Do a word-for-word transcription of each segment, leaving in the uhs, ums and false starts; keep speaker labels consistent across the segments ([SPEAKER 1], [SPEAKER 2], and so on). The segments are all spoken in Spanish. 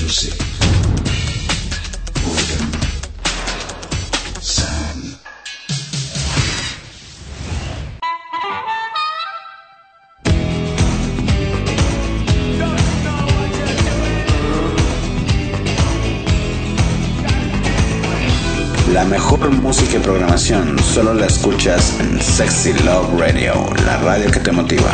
[SPEAKER 1] music, boredom, sound. La mejor música y programación solo la escuchas en Sexy Love Radio, la radio que te motiva.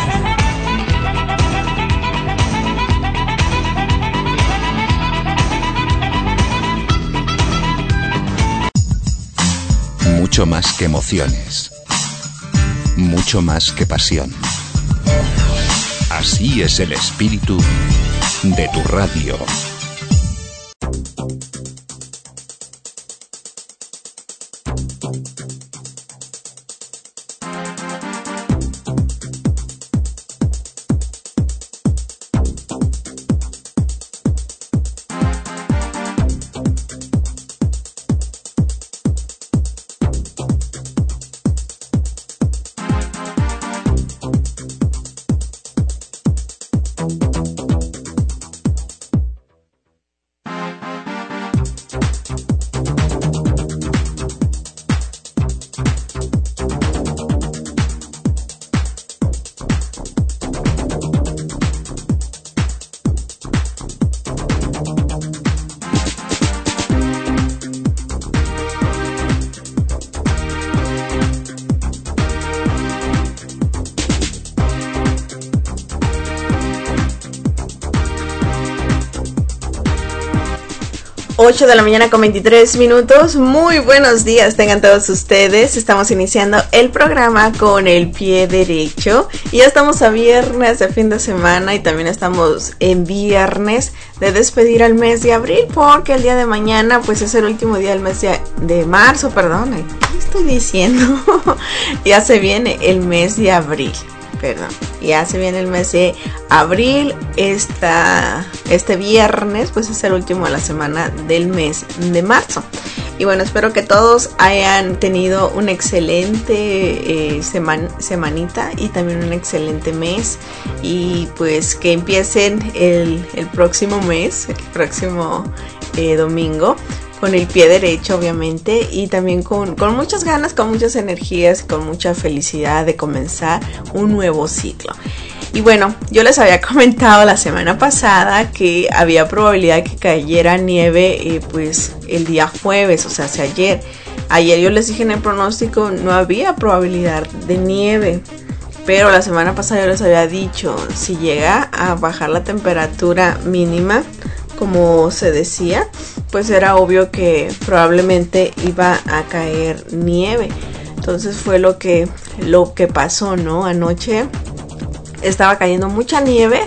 [SPEAKER 2] Mucho más que emociones, mucho más que pasión. Así es el espíritu de tu radio.
[SPEAKER 3] ocho de la mañana con veintitrés minutos. Muy buenos días tengan todos ustedes. Estamos iniciando el programa con el pie derecho y ya estamos a viernes de fin de semana y también estamos en viernes de despedir al mes de abril, porque el día de mañana pues es el último día del mes de, de marzo, perdón, ¿qué estoy diciendo? Ya se viene el mes de abril. Perdón, ya se viene el mes de abril. Esta, este viernes pues es el último de la semana del mes de marzo. Y bueno, espero que todos hayan tenido un excelente eh, seman, semanita y también un excelente mes. Y pues que empiecen el, el próximo mes, el próximo eh, domingo, con el pie derecho, obviamente, y también con, con muchas ganas, con muchas energías, con mucha felicidad de comenzar un nuevo ciclo. Y bueno, yo les había comentado la semana pasada que había probabilidad que cayera nieve eh, pues el día jueves, o sea, hacia ayer. Ayer yo les dije en el pronóstico no había probabilidad de nieve, pero la semana pasada yo les había dicho, si llega a bajar la temperatura mínima, como se decía, pues era obvio que probablemente iba a caer nieve. Entonces fue lo que, lo que pasó, ¿no? Anoche estaba cayendo mucha nieve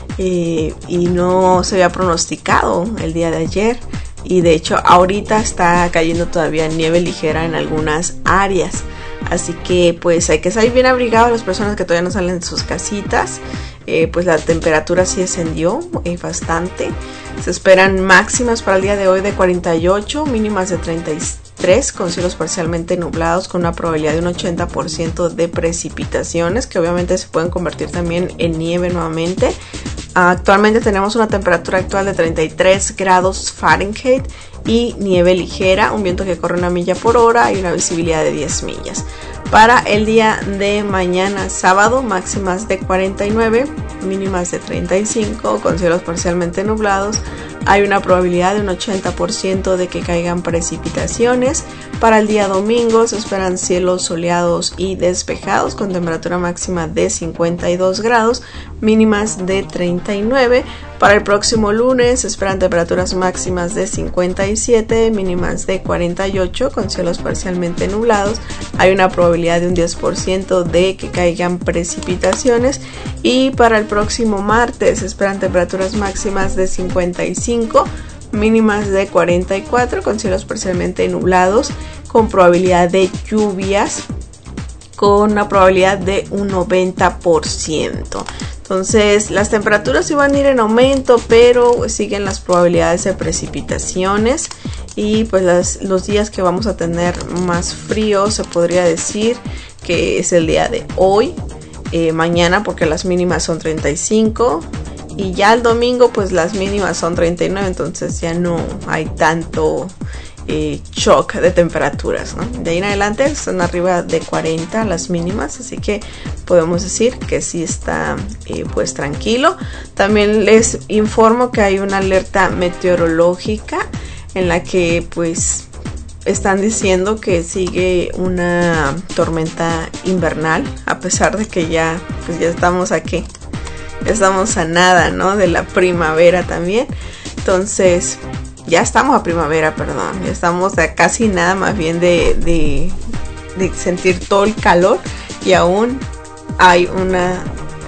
[SPEAKER 3] y, y no se había pronosticado el día de ayer. Y de hecho ahorita está cayendo todavía nieve ligera en algunas áreas. Así que pues hay que salir bien abrigados las personas que todavía no salen de sus casitas. Eh, pues la temperatura sí descendió eh, bastante. Se esperan máximas para el día de hoy de cuarenta y ocho, mínimas de treinta y tres, con cielos parcialmente nublados, con una probabilidad de un ochenta por ciento de precipitaciones, que obviamente se pueden convertir también en nieve nuevamente. Actualmente tenemos una temperatura actual de treinta y tres grados Fahrenheit y nieve ligera, un viento que corre una milla por hora y una visibilidad de diez millas. Para el día de mañana, sábado, máximas de cuarenta y nueve, mínimas de treinta y cinco, con cielos parcialmente nublados. Hay una probabilidad de un ochenta por ciento de que caigan precipitaciones. Para el día domingo se esperan cielos soleados y despejados, con temperatura máxima de cincuenta y dos grados, mínimas de treinta y nueve. Para el próximo lunes se esperan temperaturas máximas de cincuenta y siete, mínimas de cuarenta y ocho, con cielos parcialmente nublados. Hay una probabilidad de un diez por ciento de que caigan precipitaciones. Y para el próximo martes se esperan temperaturas máximas de cincuenta y cinco, mínimas de cuarenta y cuatro, con cielos parcialmente nublados, con probabilidad de lluvias, con una probabilidad de un noventa por ciento. Entonces las temperaturas iban a ir en aumento, pero siguen las probabilidades de precipitaciones. Y pues las, los días que vamos a tener más frío, se podría decir que es el día de hoy, eh, mañana, porque las mínimas son treinta y cinco y ya el domingo pues las mínimas son treinta y nueve, entonces ya no hay tanto eh, shock de temperaturas, ¿no? De ahí en adelante están arriba de cuarenta las mínimas, así que podemos decir que sí está eh, pues tranquilo. También les informo que hay una alerta meteorológica en la que pues están diciendo que sigue una tormenta invernal, a pesar de que ya pues ya estamos aquí, ya estamos a nada, ¿no? De la primavera también. Entonces ya estamos a primavera, perdón, ya estamos a casi nada más bien de, de, de sentir todo el calor, y aún hay una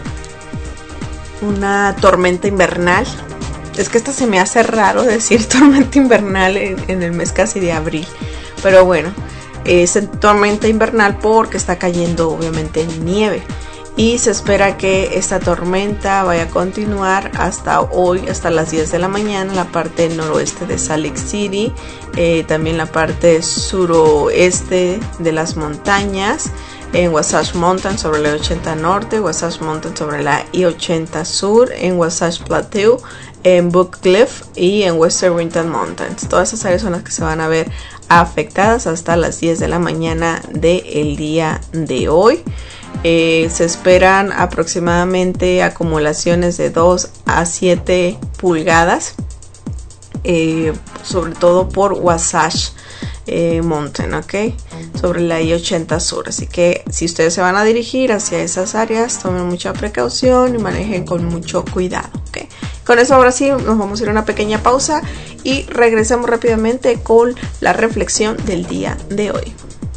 [SPEAKER 3] una tormenta invernal. Es que esta se me hace raro decir tormenta invernal en, en el mes casi de abril, pero bueno, es tormenta invernal porque está cayendo obviamente nieve, y se espera que esta tormenta vaya a continuar hasta hoy, hasta las diez de la mañana, la parte noroeste de Salt Lake City, eh, también la parte suroeste de las montañas, en Wasatch Mountain sobre la I ochenta norte, Wasatch Mountain sobre la I ochenta sur, en Wasatch Plateau, en Book Cliff y en Western Winter Mountains. Todas esas áreas son las que se van a ver afectadas hasta las diez de la mañana del día de hoy. Eh, se esperan aproximadamente acumulaciones de dos a siete pulgadas, eh, sobre todo por Wasatch eh, Mountain, ok, sobre la I ochenta sur. Así que si ustedes se van a dirigir hacia esas áreas, tomen mucha precaución y manejen con mucho cuidado, ok. Con eso ahora sí nos vamos a ir a una pequeña pausa y regresamos rápidamente con la reflexión del día de hoy.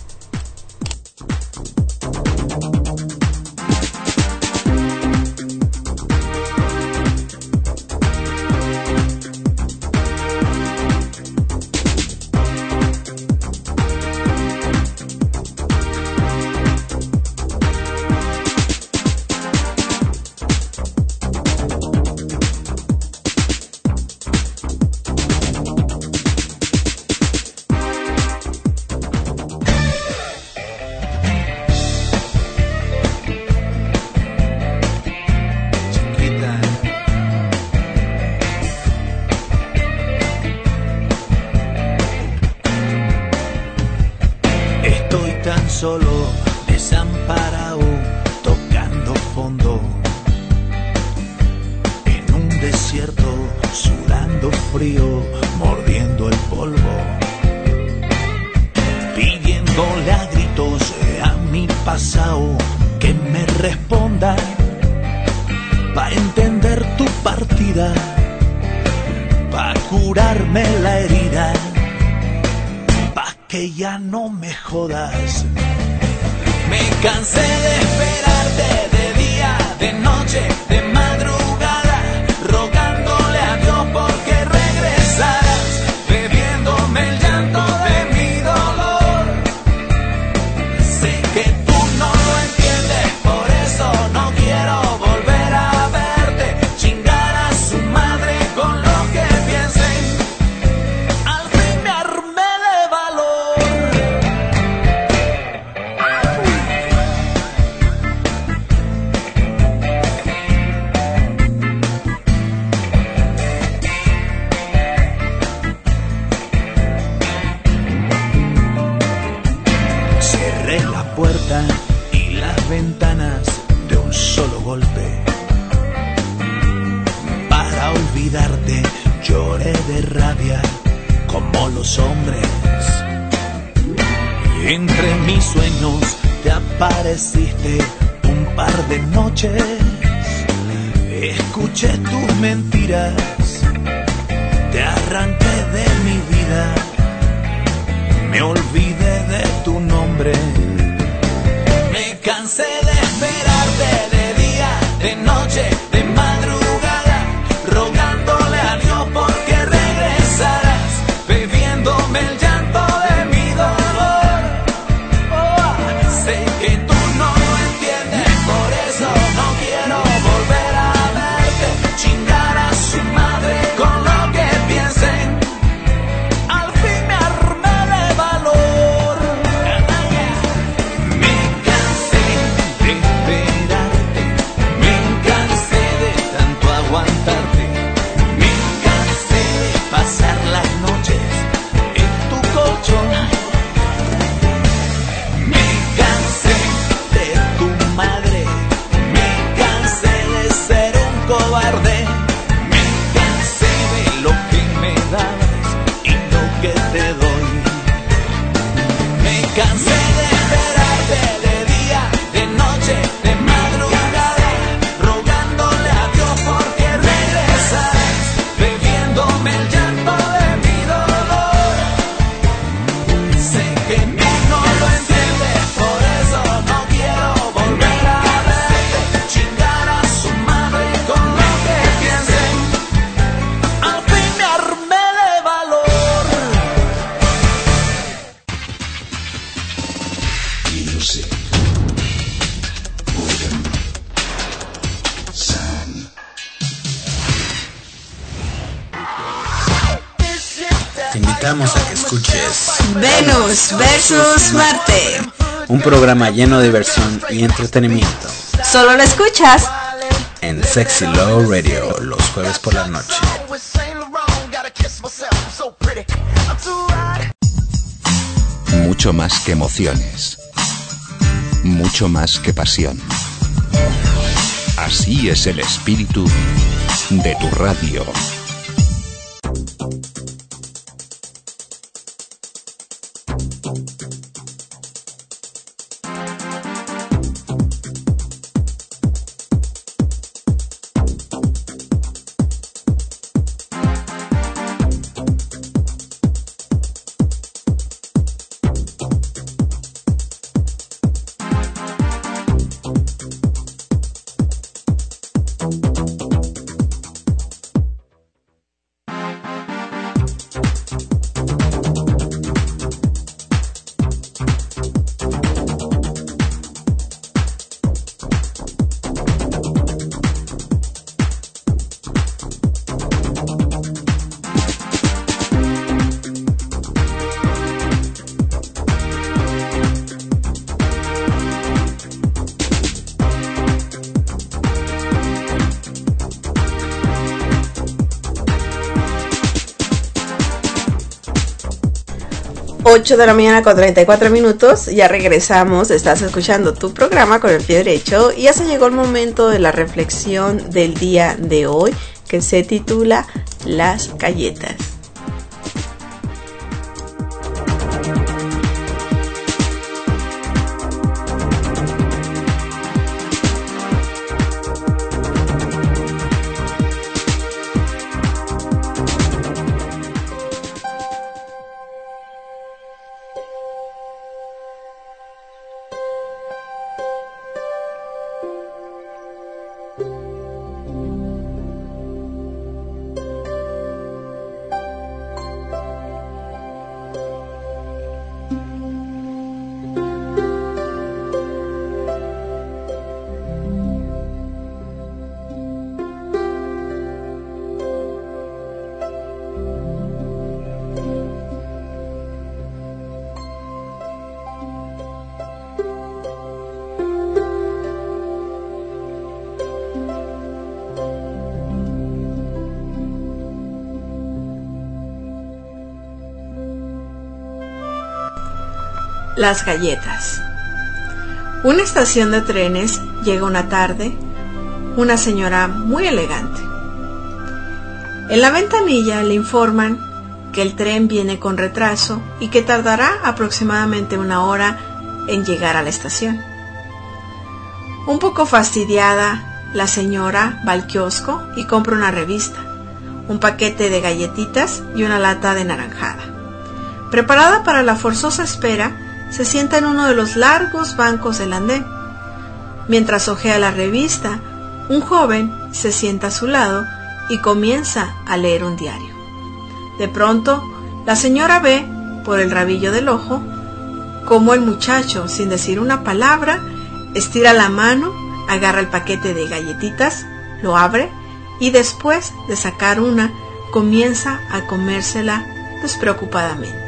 [SPEAKER 4] Solo, desamparado, tocando fondo, en un desierto, sudando frío, mordiendo el polvo, pidiéndole a gritos a mi pasado que me responda, pa' entender tu partida, pa' curarme la herida, pa' que ya no me jodas. Me cansé de esperarte de día, de noche, de madrugada, rogándole a Dios porque regresaras, bebiéndome el llanto de mi dolor. Sé que tú no lo entiendes, por eso no quiero volver a verte, chingar a su madre con lo que piensen. Al fin me armé de valor. Puerta y las ventanas de un solo golpe. Para olvidarte lloré de rabia como los hombres. Y entre mis sueños te apareciste un par de noches. Escuché tus mentiras, te arranqué de mi vida, me olvidé de tu nombre. Me cansé de esperarte de día, de noche, de madrugada, rogándole a Dios porque regresaras, bebiéndome el llanto de mi dolor. Oh, sé que tú no lo entiendes, por eso no quiero volver a verte, chingar a su madre con lo que piensen. Al fin me armé de valor. Me cansé de esperarte, me cansé cobarde. Me cansé de lo que me das y lo que te doy. Me cansé de esperarte de día, de noche, de madrugada, rogándole a Dios porque regresaras, bebiéndome el llanto de mi dolor. Sé que tú no lo entiendes, por eso no quiero volver a verte. Chingar a su madre con lo que piensen. Al fin me armé de valor.
[SPEAKER 2] Music. Golden Sun.
[SPEAKER 1] Te invitamos a que escuches
[SPEAKER 3] Venus versus Marte.
[SPEAKER 1] un programa lleno de diversión y entretenimiento
[SPEAKER 3] Solo lo escuchas
[SPEAKER 1] en Sexy Love Radio los jueves por la noche.
[SPEAKER 2] Mucho más que emociones. Mucho más que pasión. Así es el espíritu de tu radio.
[SPEAKER 3] ocho de la mañana con treinta y cuatro minutos, ya regresamos, estás escuchando tu programa con el pie derecho y ya se llegó el momento de la reflexión del día de hoy que se titula Las galletas. Las galletas. Una estación de trenes llega una tarde una señora muy elegante. En la ventanilla le informan que el tren viene con retraso y que tardará aproximadamente una hora en llegar a la estación. Un poco fastidiada, la señora va al kiosco y compra una revista, un paquete de galletitas y una lata de naranjada. Preparada para la forzosa espera, se sienta en uno de los largos bancos del andén. Mientras hojea la revista, un joven se sienta a su lado y comienza a leer un diario. De pronto, la señora ve, por el rabillo del ojo, cómo el muchacho, sin decir una palabra, estira la mano, agarra el paquete de galletitas, lo abre y después de sacar una, comienza a comérsela despreocupadamente.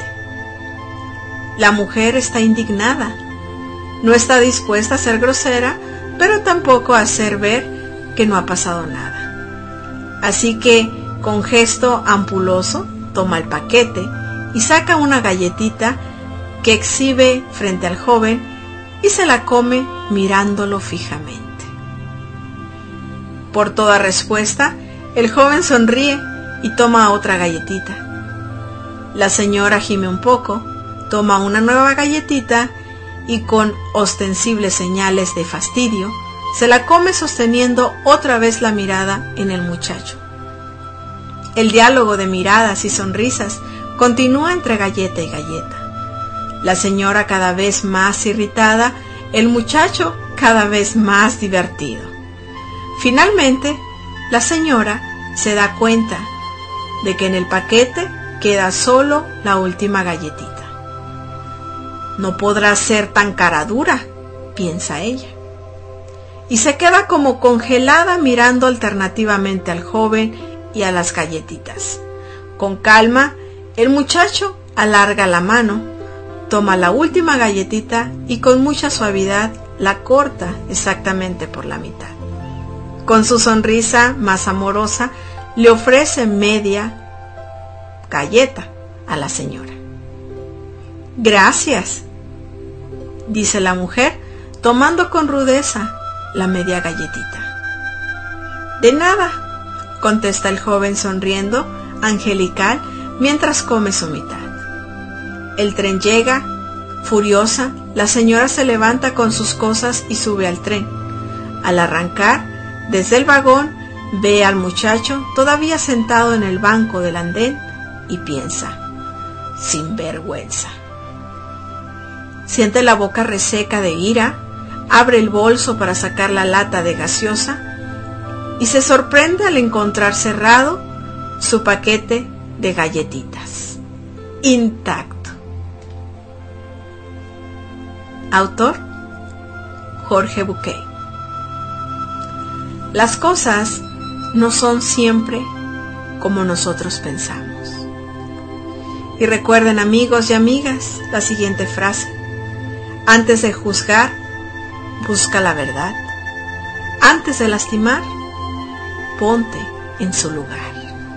[SPEAKER 3] La mujer está indignada. No está dispuesta a ser grosera, pero tampoco a hacer ver que no ha pasado nada. Así que, con gesto ampuloso, toma el paquete y saca una galletita que exhibe frente al joven y se la come mirándolo fijamente. Por toda respuesta, el joven sonríe y toma otra galletita. La señora gime un poco, toma una nueva galletita y con ostensibles señales de fastidio, se la come sosteniendo otra vez la mirada en el muchacho. El diálogo de miradas y sonrisas continúa entre galleta y galleta. La señora cada vez más irritada, el muchacho cada vez más divertido. Finalmente, la señora se da cuenta de que en el paquete queda solo la última galletita. No podrá ser tan cara dura, piensa ella. Y se queda como congelada mirando alternativamente al joven y a las galletitas. Con calma, el muchacho alarga la mano, toma la última galletita y con mucha suavidad la corta exactamente por la mitad. Con su sonrisa más amorosa, le ofrece media galleta a la señora. Gracias, dice la mujer, tomando con rudeza la media galletita. De nada, contesta el joven sonriendo, angelical, mientras come su mitad. El tren llega. Furiosa, la señora se levanta con sus cosas y sube al tren. Al arrancar, desde el vagón, ve al muchacho todavía sentado en el banco del andén y piensa: sinvergüenza. Siente la boca reseca de ira, abre el bolso para sacar la lata de gaseosa y se sorprende al encontrar cerrado su paquete de galletitas, intacto. Autor: Jorge Bucay. Las cosas no son siempre como nosotros pensamos. Y recuerden, amigos y amigas, la siguiente frase: antes de juzgar, busca la verdad. Antes de lastimar, ponte en su lugar.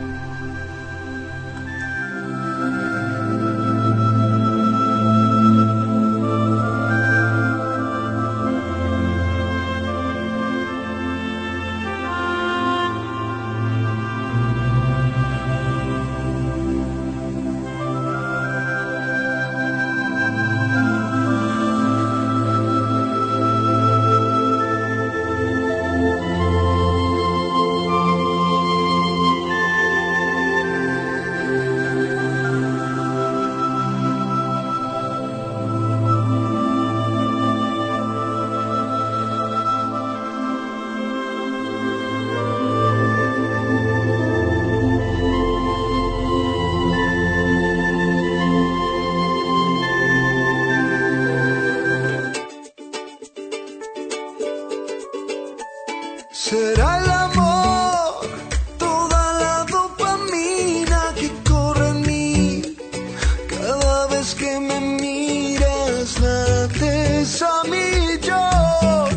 [SPEAKER 5] Será el amor, toda la dopamina que corre en mí. Cada vez que me miras, lates a mí yo,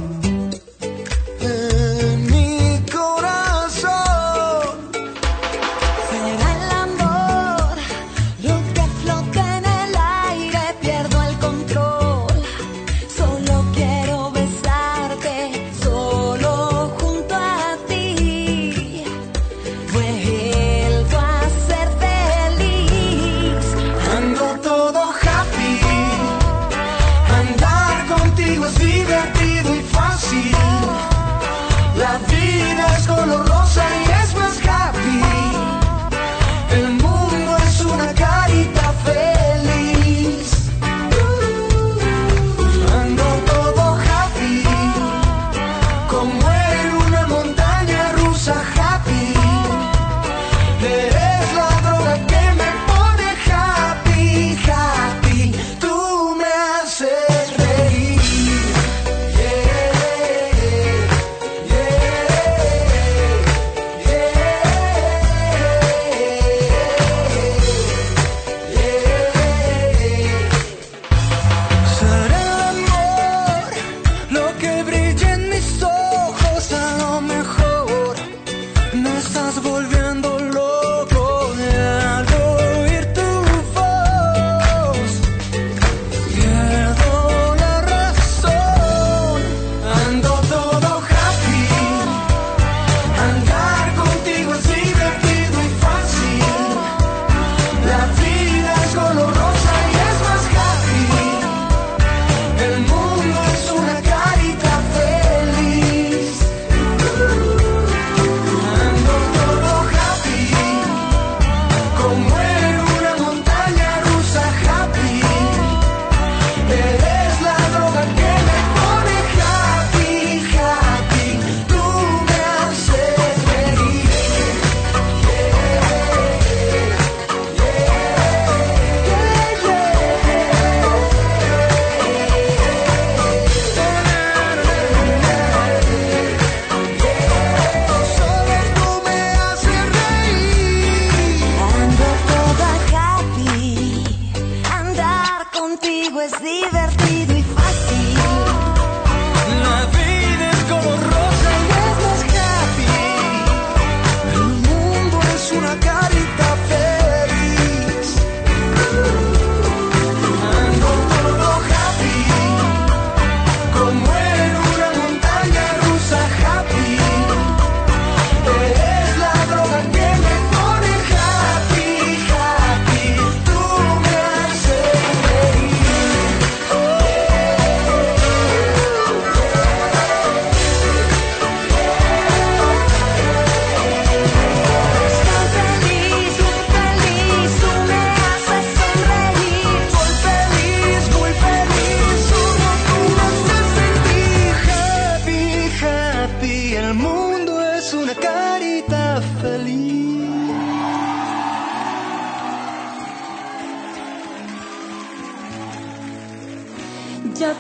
[SPEAKER 5] en mi corazón.
[SPEAKER 6] Será el amor, lo que flota en el aire, pierdo el control. Solo quiero besarte, solo junto a ti. Vuelvo a ser feliz.
[SPEAKER 5] Ando todo happy, andar contigo es divertido y fácil. La vida es color rosa y es más happy. El mundo es una carita feliz. Ando todo happy, como en una montaña rusa happy. Eres la droga que me pone happy, happy. Tú me haces reír. Yeah, yeah, Será el amor lo que brilla en mis ojos. A lo mejor me estás volviendo loco al oír tu voz. Pierdo la razón. Ando todo happy,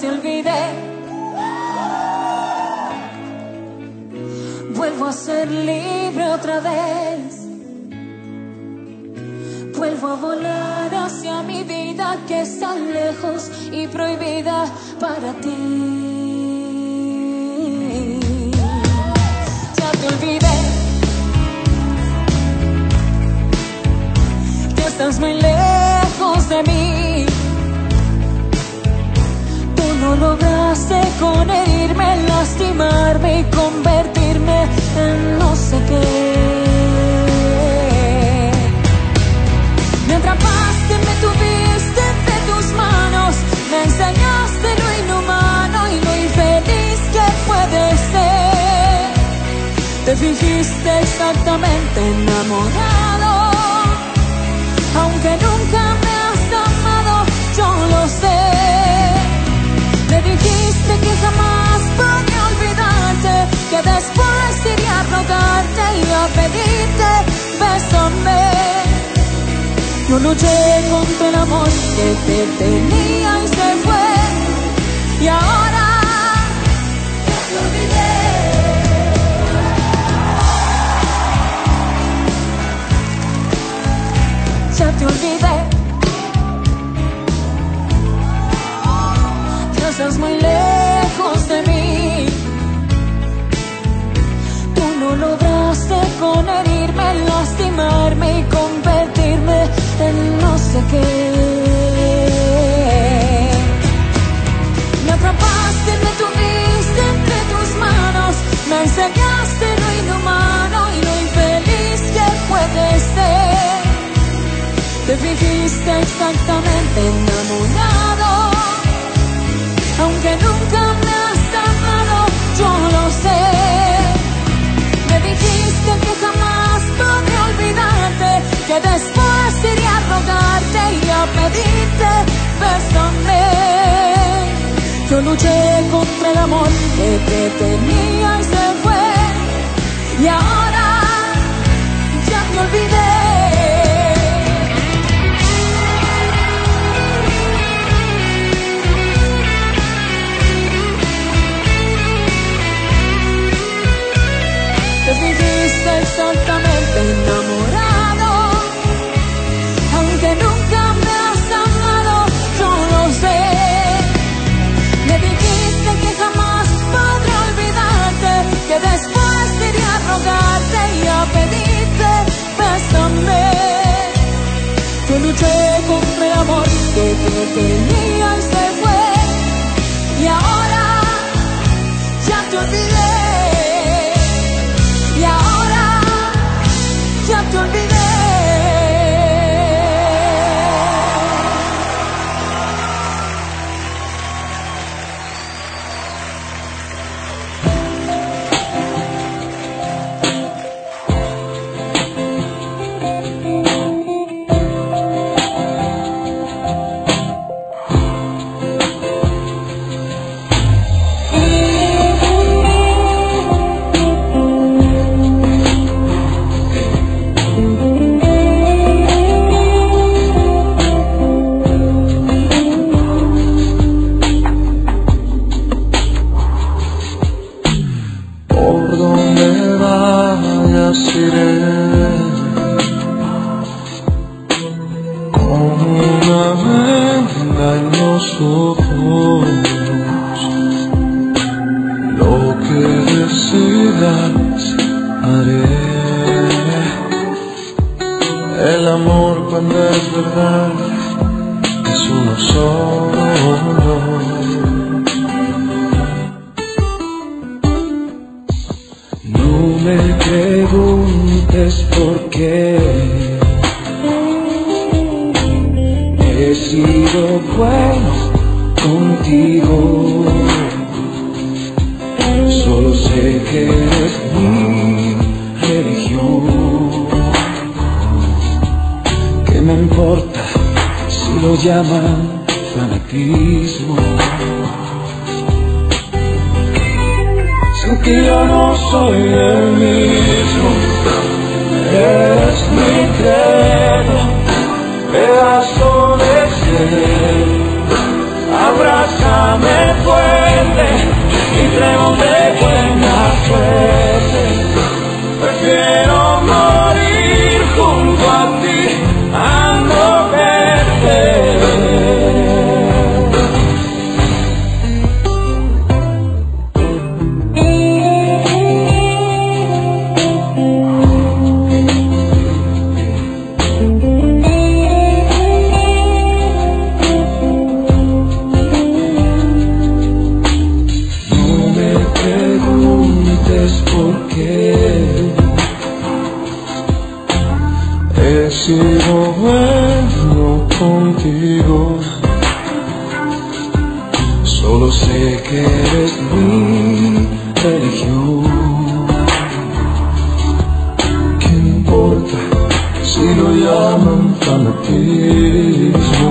[SPEAKER 6] te olvidé. Vuelvo a ser libre otra vez. Vuelvo a volar hacia mi vida que es tan lejos y prohibida para ti. Ya te olvidé que estás muy lejos de mí. Tú no lograste con herirme, lastimarme y convertirme en no sé qué. Me atrapaste, me tuviste entre tus manos, me enseñaste lo inhumano y lo infeliz que puede ser. Te fingiste exactamente enamorado, aunque nunca me has amado, yo lo sé. Me dijiste que jamás podría olvidarte, que después iría a rogarte y a pedirte, bésame. Yo luché contra el amor que te tenía y se fue. Y ahora ya te olvidé. Ya te olvidé. Ya estás muy lejos de mí. Tú no lograste con herirme, lastimarme y convertirme en no sé qué. Me atrapaste, me tuviste entre tus manos, me enseñaste lo inhumano y lo infeliz que puede ser. Te fingiste exactamente enamorado, aunque nunca me has amado, yo lo sé. Me dijiste que jamás podré olvidarte, que después iría a rogarte y a pedirte, bésame. Yo luché contra el amor que te tenía y se fue. Y ahora ya te olvidé. Te fingiste exactamente enamorado, aunque nunca me has amado, yo lo sé. Me dijiste que jamás podré olvidarte, que después iría a rogarte y a pedirte, bésame. Yo luché contra el amor que te tenía y se fue. Y ahora ya te olvidé. Y ahora ya te olvidé.
[SPEAKER 5] Abrázame
[SPEAKER 7] he sido bueno contigo. Solo sé que eres mi religión. ¿Qué importa si lo llaman fanatismo?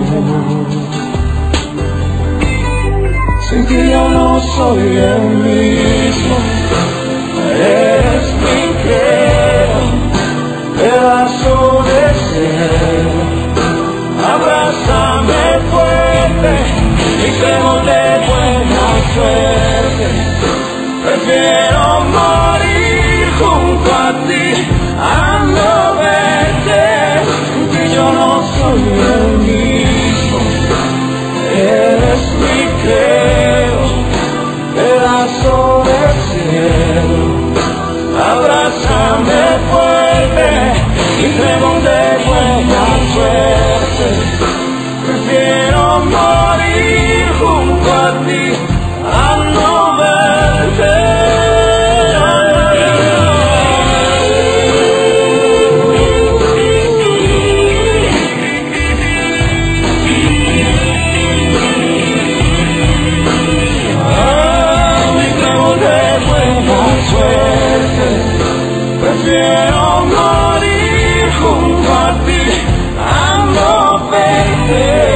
[SPEAKER 7] Sin ti yo no soy el mismo. Eres mi credo, pedazo de cielo. Abrázame fuerte y creo de buena suerte. Prefiero morir junto a ti a no verte, que yo no soy el mismo. Eres mi credo, pedazo de cielo. Abrázame fuerte y creo de buena suerte. Prefiero morir junto a ti a no verte. Prefiero morir junto a ti a no verte.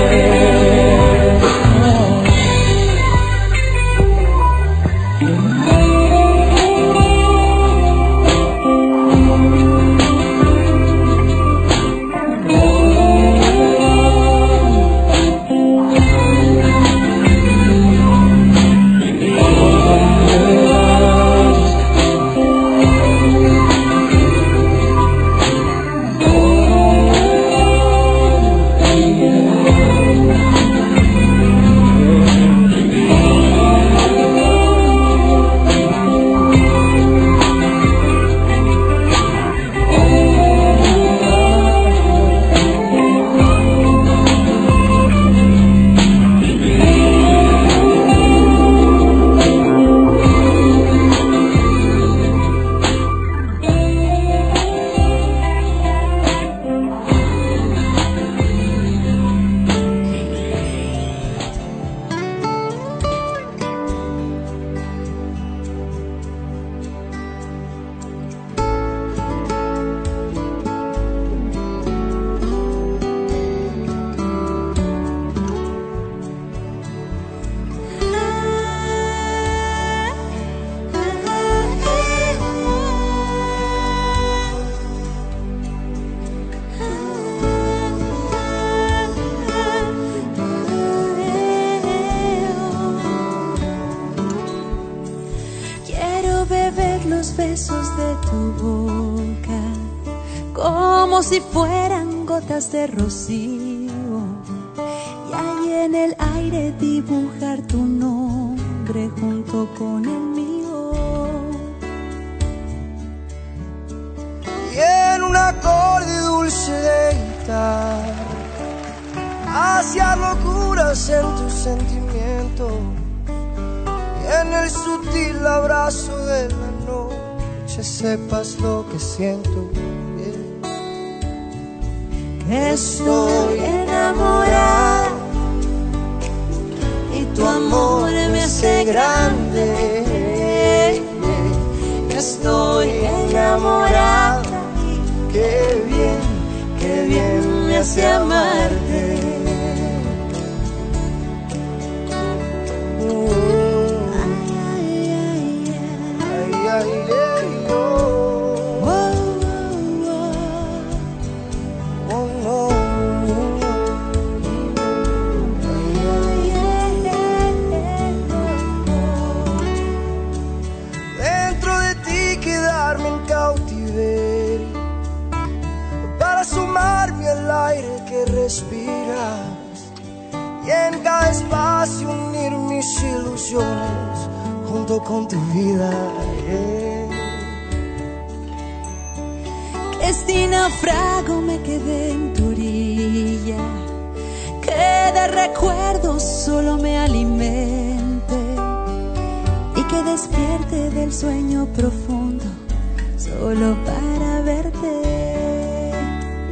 [SPEAKER 6] De rocío y ahí en el aire dibujar tu nombre junto con el mío,
[SPEAKER 5] y en un acorde dulce de guitarra hacia locuras en tu sentimiento, y en el sutil abrazo de la noche sepas lo que siento.
[SPEAKER 6] Estoy enamorada y tu amor me hace grande. Estoy enamorada, qué bien, qué bien me hace amarte.
[SPEAKER 5] Respiras y en cada espacio unir mis ilusiones junto con tu vida. Yeah.
[SPEAKER 6] Que si naufrago me quedé en tu orilla, que de recuerdos solo me alimente y que despierte del sueño profundo solo para verte.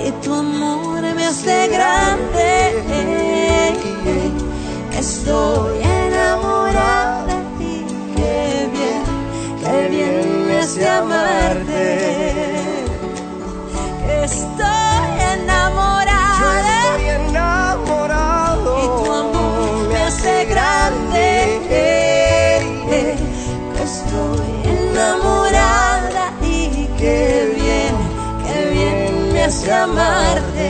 [SPEAKER 6] y tu amor me hace grande. Estoy enamorada y qué bien, qué bien me hace amarte. Estoy enamorada,
[SPEAKER 5] yo estoy enamorado
[SPEAKER 6] y tu amor me hace grande. Estoy enamorada y qué bien, qué bien me hace amarte.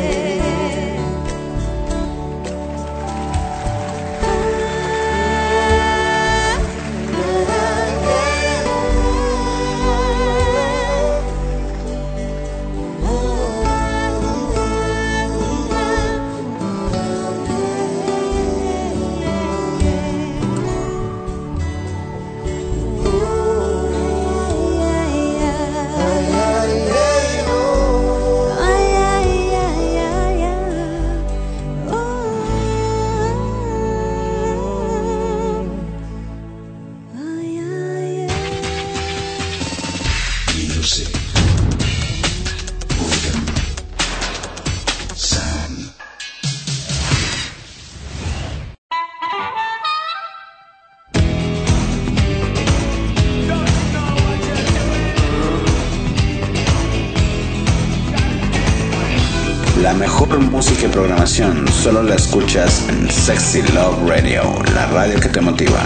[SPEAKER 1] La mejor música y programación solo la escuchas en Sexy Love Radio, la radio que te motiva.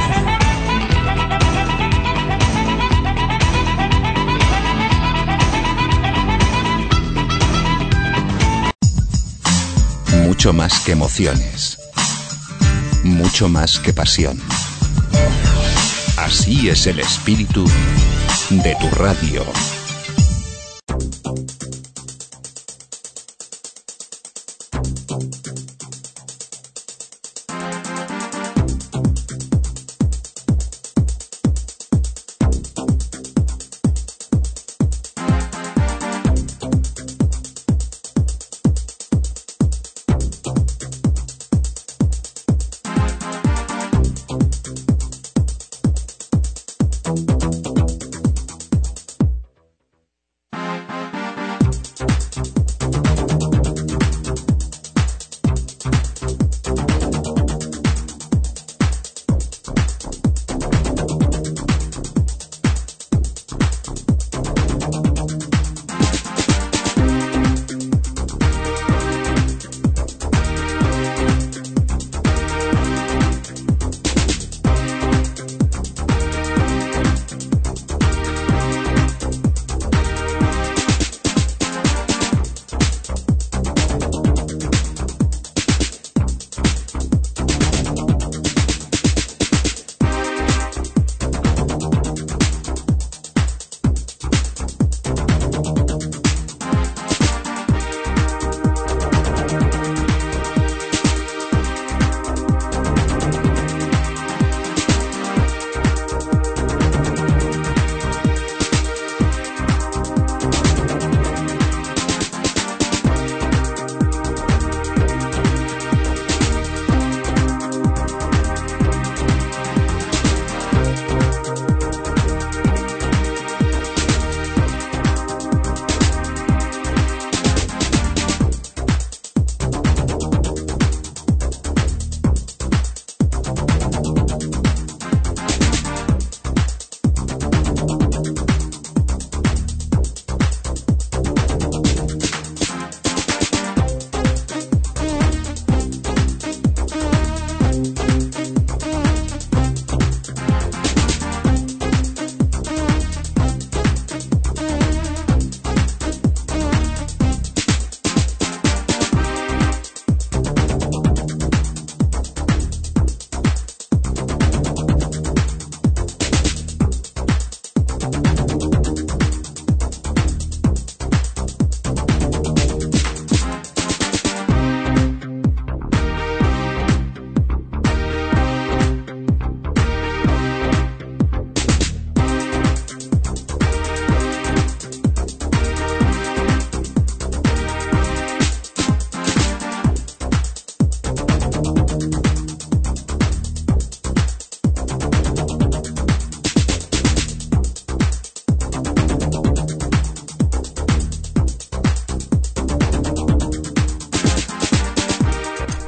[SPEAKER 2] Mucho más que emociones, mucho más que pasión. Así es el espíritu de tu radio.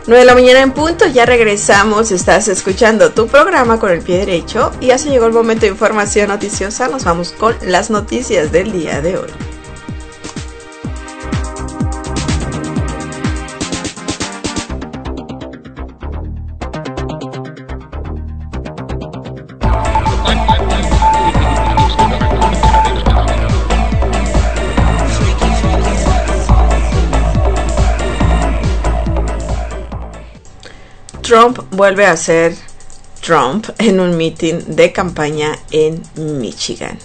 [SPEAKER 3] nueve de la mañana en punto, ya regresamos, estás escuchando tu programa con el pie derecho y ya se llegó el momento de información noticiosa, nos vamos con las noticias del día de hoy. Trump vuelve a ser Trump en un mitin de campaña en Michigan.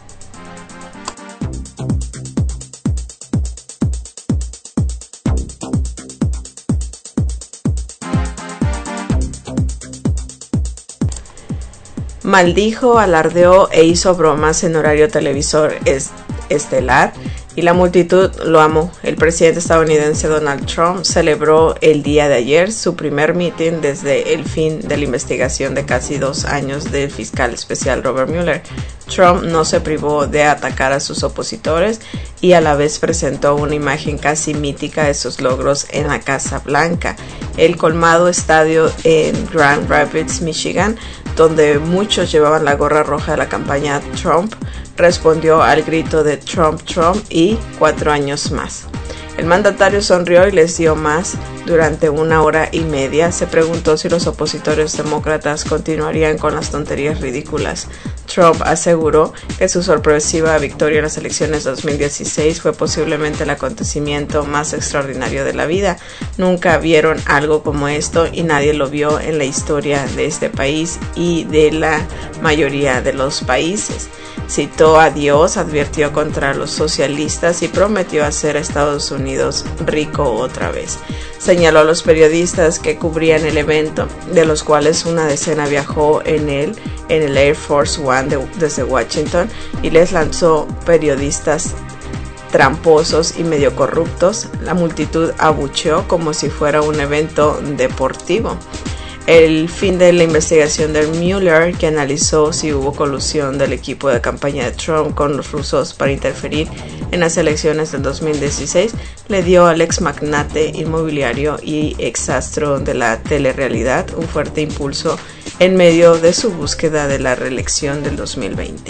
[SPEAKER 3] Maldijo, alardeó e hizo bromas en horario televisor est- estelar y la multitud lo amó. El presidente estadounidense Donald Trump celebró el día de ayer su primer mitin desde el fin de la investigación de casi dos años del fiscal especial Robert Mueller. Trump no se privó de atacar a sus opositores y a la vez presentó una imagen casi mítica de sus logros en la Casa Blanca, el colmado estadio en Grand Rapids, Michigan, donde muchos llevaban la gorra roja de la campaña Trump, respondió al grito de Trump, Trump y cuatro años más. El mandatario sonrió y les dio más durante una hora y media. Se preguntó si los opositores demócratas continuarían con las tonterías ridículas. Trump aseguró que su sorpresiva victoria en las elecciones de dos mil dieciséis fue posiblemente el acontecimiento más extraordinario de la vida. Nunca vieron algo como esto y nadie lo vio en la historia de este país y de la mayoría de los países. Citó a Dios, advirtió contra los socialistas y prometió hacer a Estados Unidos rico otra vez. Señaló a los periodistas que cubrían el evento, de los cuales una decena viajó en él en el Air Force One de, desde Washington, y les lanzó periodistas tramposos y medio corruptos. La multitud abucheó como si fuera un evento deportivo. El fin de la investigación de Mueller, que analizó si hubo colusión del equipo de campaña de Trump con los rusos para interferir en las elecciones del dos mil dieciséis, le dio al ex magnate inmobiliario y exastro de la telerrealidad un fuerte impulso en medio de su búsqueda de la reelección del dos mil veinte.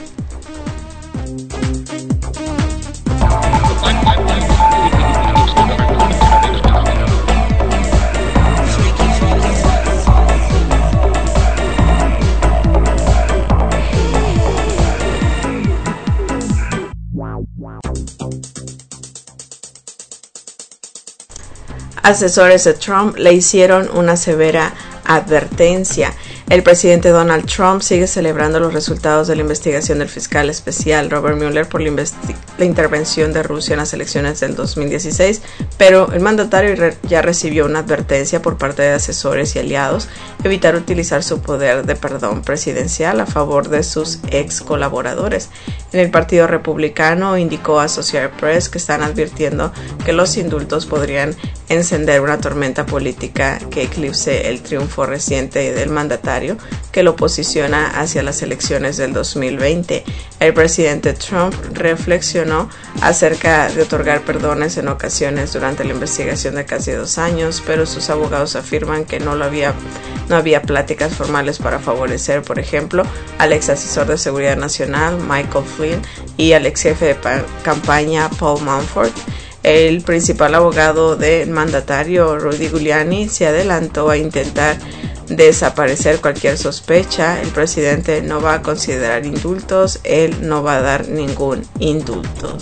[SPEAKER 3] Asesores de Trump le hicieron una severa advertencia. El presidente Donald Trump sigue celebrando los resultados de la investigación del fiscal especial Robert Mueller por la, investi- la intervención de Rusia en las elecciones del dos mil dieciséis, pero el mandatario re- ya recibió una advertencia por parte de asesores y aliados: evitar utilizar su poder de perdón presidencial a favor de sus ex colaboradores. En el Partido Republicano indicó a Associated Press que están advirtiendo que los indultos podrían encender una tormenta política que eclipse el triunfo reciente del mandatario, que lo posiciona hacia las elecciones del dos mil veinte. El presidente Trump reflexionó acerca de otorgar perdones en ocasiones durante la investigación de casi dos años, pero sus abogados afirman que no lo había, no había pláticas formales para favorecer, por ejemplo, al ex asesor de seguridad nacional Michael Flynn y al ex jefe de pa- campaña Paul Manafort. El principal abogado del mandatario, Rudy Giuliani, se adelantó a intentar desaparecer cualquier sospecha. El presidente no va a considerar indultos, él no va a dar ningún indulto.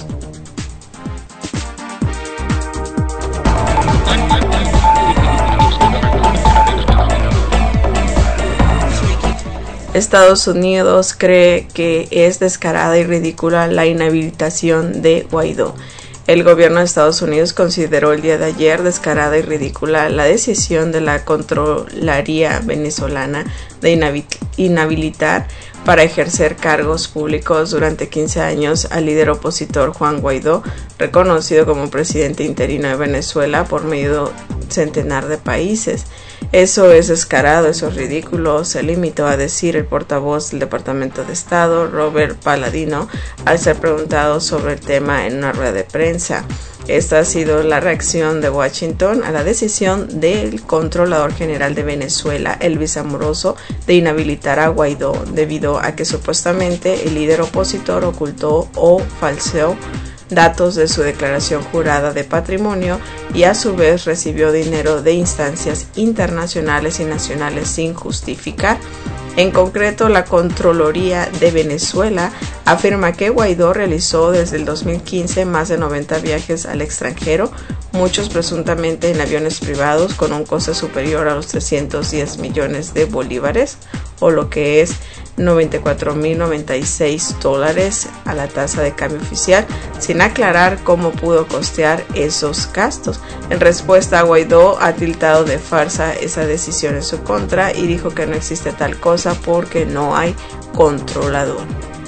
[SPEAKER 3] Estados Unidos cree que es descarada y ridícula la inhabilitación de Guaidó. El gobierno de Estados Unidos consideró el día de ayer descarada y ridícula la decisión de la Contraloría venezolana de inhabilitar para ejercer cargos públicos durante quince años al líder opositor Juan Guaidó, reconocido como presidente interino de Venezuela por medio de un centenar de países. Eso es descarado, eso es ridículo, se limitó a decir el portavoz del Departamento de Estado, Robert Palladino, al ser preguntado sobre el tema en una rueda de prensa. Esta ha sido la reacción de Washington a la decisión del Controlador General de Venezuela, Elvis Amoroso, de inhabilitar a Guaidó debido a que supuestamente el líder opositor ocultó o falseó datos de su declaración jurada de patrimonio y a su vez recibió dinero de instancias internacionales y nacionales sin justificar. En concreto, la Contraloría de Venezuela afirma que Guaidó realizó desde el dos mil quince más de noventa viajes al extranjero, muchos presuntamente en aviones privados con un coste superior a los trescientos diez millones de bolívares, o lo que es noventa y cuatro mil noventa y seis dólares a la tasa de cambio oficial, sin aclarar cómo pudo costear esos gastos. En respuesta, Guaidó ha tildado de farsa esa decisión en su contra y dijo que no existe tal cosa porque no hay controlador.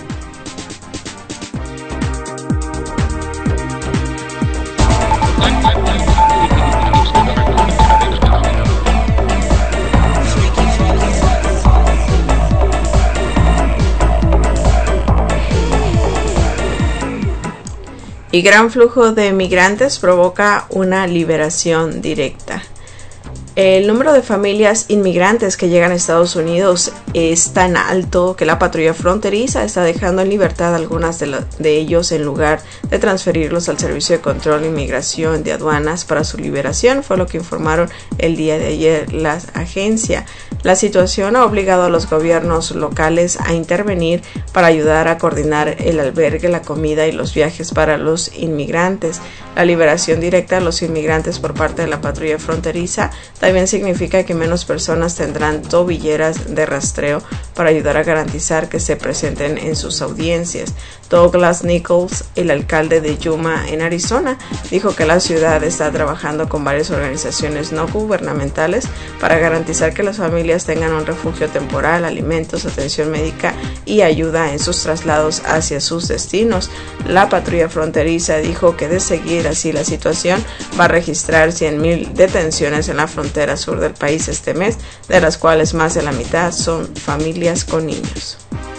[SPEAKER 3] Y gran flujo de migrantes provoca una liberación directa. El número de familias inmigrantes que llegan a Estados Unidos es tan alto que la patrulla fronteriza está dejando en libertad a algunas de, lo, de ellos en lugar de transferirlos al Servicio de Control de Inmigración de Aduanas para su liberación, fue lo que informaron el día de ayer la agencia. La situación ha obligado a los gobiernos locales a intervenir para ayudar a coordinar el albergue, la comida y los viajes para los inmigrantes. La liberación directa a los inmigrantes por parte de la patrulla fronteriza también significa que menos personas tendrán tobilleras de rastreo para ayudar a garantizar que se presenten en sus audiencias. Douglas Nichols, el alcalde de Yuma en Arizona, dijo que la ciudad está trabajando con varias organizaciones no gubernamentales para garantizar que las familias tengan un refugio temporal, alimentos, atención médica y ayuda en sus traslados hacia sus destinos. La patrulla fronteriza dijo que de seguir así la situación va a registrar cien mil detenciones en la frontera sur del país este mes, de las cuales más de la mitad son familias con niños.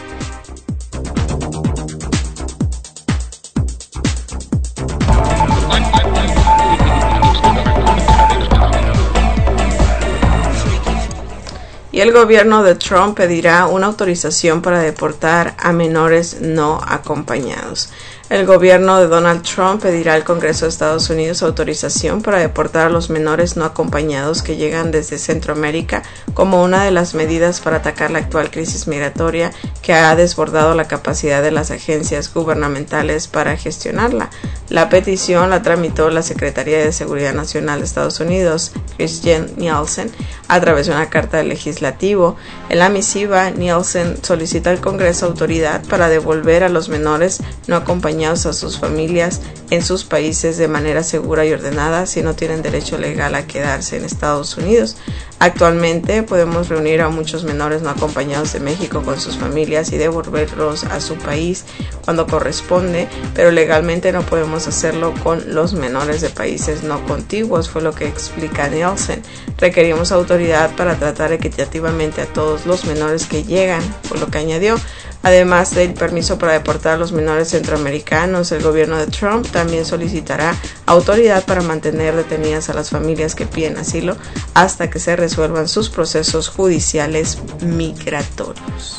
[SPEAKER 3] Y el gobierno de Trump pedirá una autorización para deportar a menores no acompañados. El gobierno de Donald Trump pedirá al Congreso de Estados Unidos autorización para deportar a los menores no acompañados que llegan desde Centroamérica como una de las medidas para atacar la actual crisis migratoria que ha desbordado la capacidad de las agencias gubernamentales para gestionarla. La petición la tramitó la Secretaría de Seguridad Nacional de Estados Unidos, Kirstjen Nielsen, a través de una carta del legislativo. En la misiva, Nielsen solicita al Congreso autoridad para devolver a los menores no acompañados a sus familias en sus países de manera segura y ordenada si no tienen derecho legal a quedarse en Estados Unidos. Actualmente podemos reunir a muchos menores no acompañados de México con sus familias y devolverlos a su país cuando corresponde, pero legalmente no podemos hacerlo con los menores de países no contiguos, fue lo que explica Nielsen. Requerimos autoridad para tratar equitativamente a todos los menores que llegan, por lo que añadió. Además del permiso para deportar a los menores centroamericanos, el gobierno de Trump también solicitará autoridad para mantener detenidas a las familias que piden asilo hasta que se resuelvan sus procesos judiciales migratorios.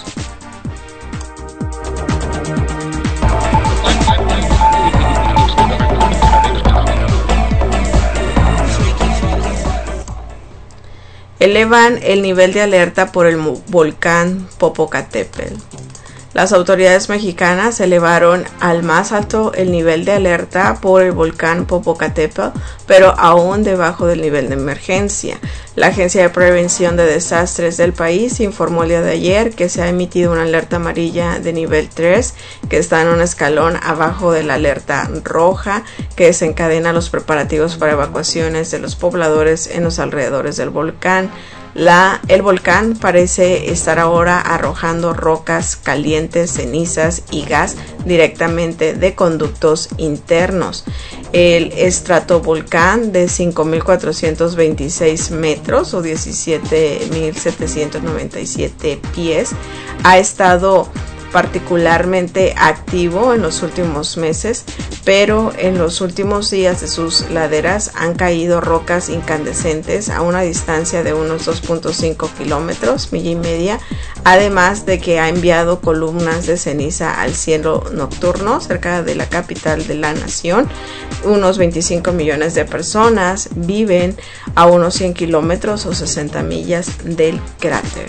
[SPEAKER 3] Elevan el nivel de alerta por el volcán Popocatépetl. Las autoridades mexicanas elevaron al más alto el nivel de alerta por el volcán Popocatépetl, pero aún debajo del nivel de emergencia. La Agencia de Prevención de Desastres del país informó el día de ayer que se ha emitido una alerta amarilla de nivel tres, que está en un escalón abajo de la alerta roja, que desencadena los preparativos para evacuaciones de los pobladores en los alrededores del volcán. La, el volcán parece estar ahora arrojando rocas calientes, cenizas y gas directamente de conductos internos. el estratovolcán de cinco mil cuatrocientos veintiséis metros o diecisiete mil setecientos noventa y siete pies ha estado particularmente activo en los últimos meses, pero en los últimos días de sus laderas han caído rocas incandescentes a una distancia de unos dos punto cinco kilómetros, milla y media, además de que ha enviado columnas de ceniza al cielo nocturno cerca de la capital de la nación. Unos veinticinco millones de personas viven a unos cien kilómetros o sesenta millas del cráter.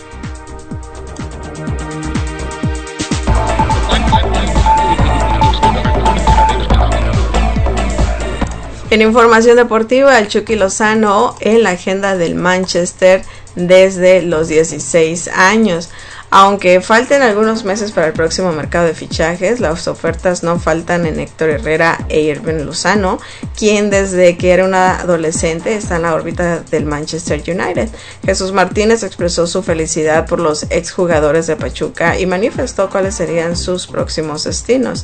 [SPEAKER 3] En información deportiva, el Chucky Lozano en la agenda del Manchester desde los dieciséis años. Aunque falten algunos meses para el próximo mercado de fichajes, las ofertas no faltan en Héctor Herrera e Irving Lozano, quien desde que era una adolescente está en la órbita del Manchester United. Jesús Martínez expresó su felicidad por los exjugadores de Pachuca y manifestó cuáles serían sus próximos destinos.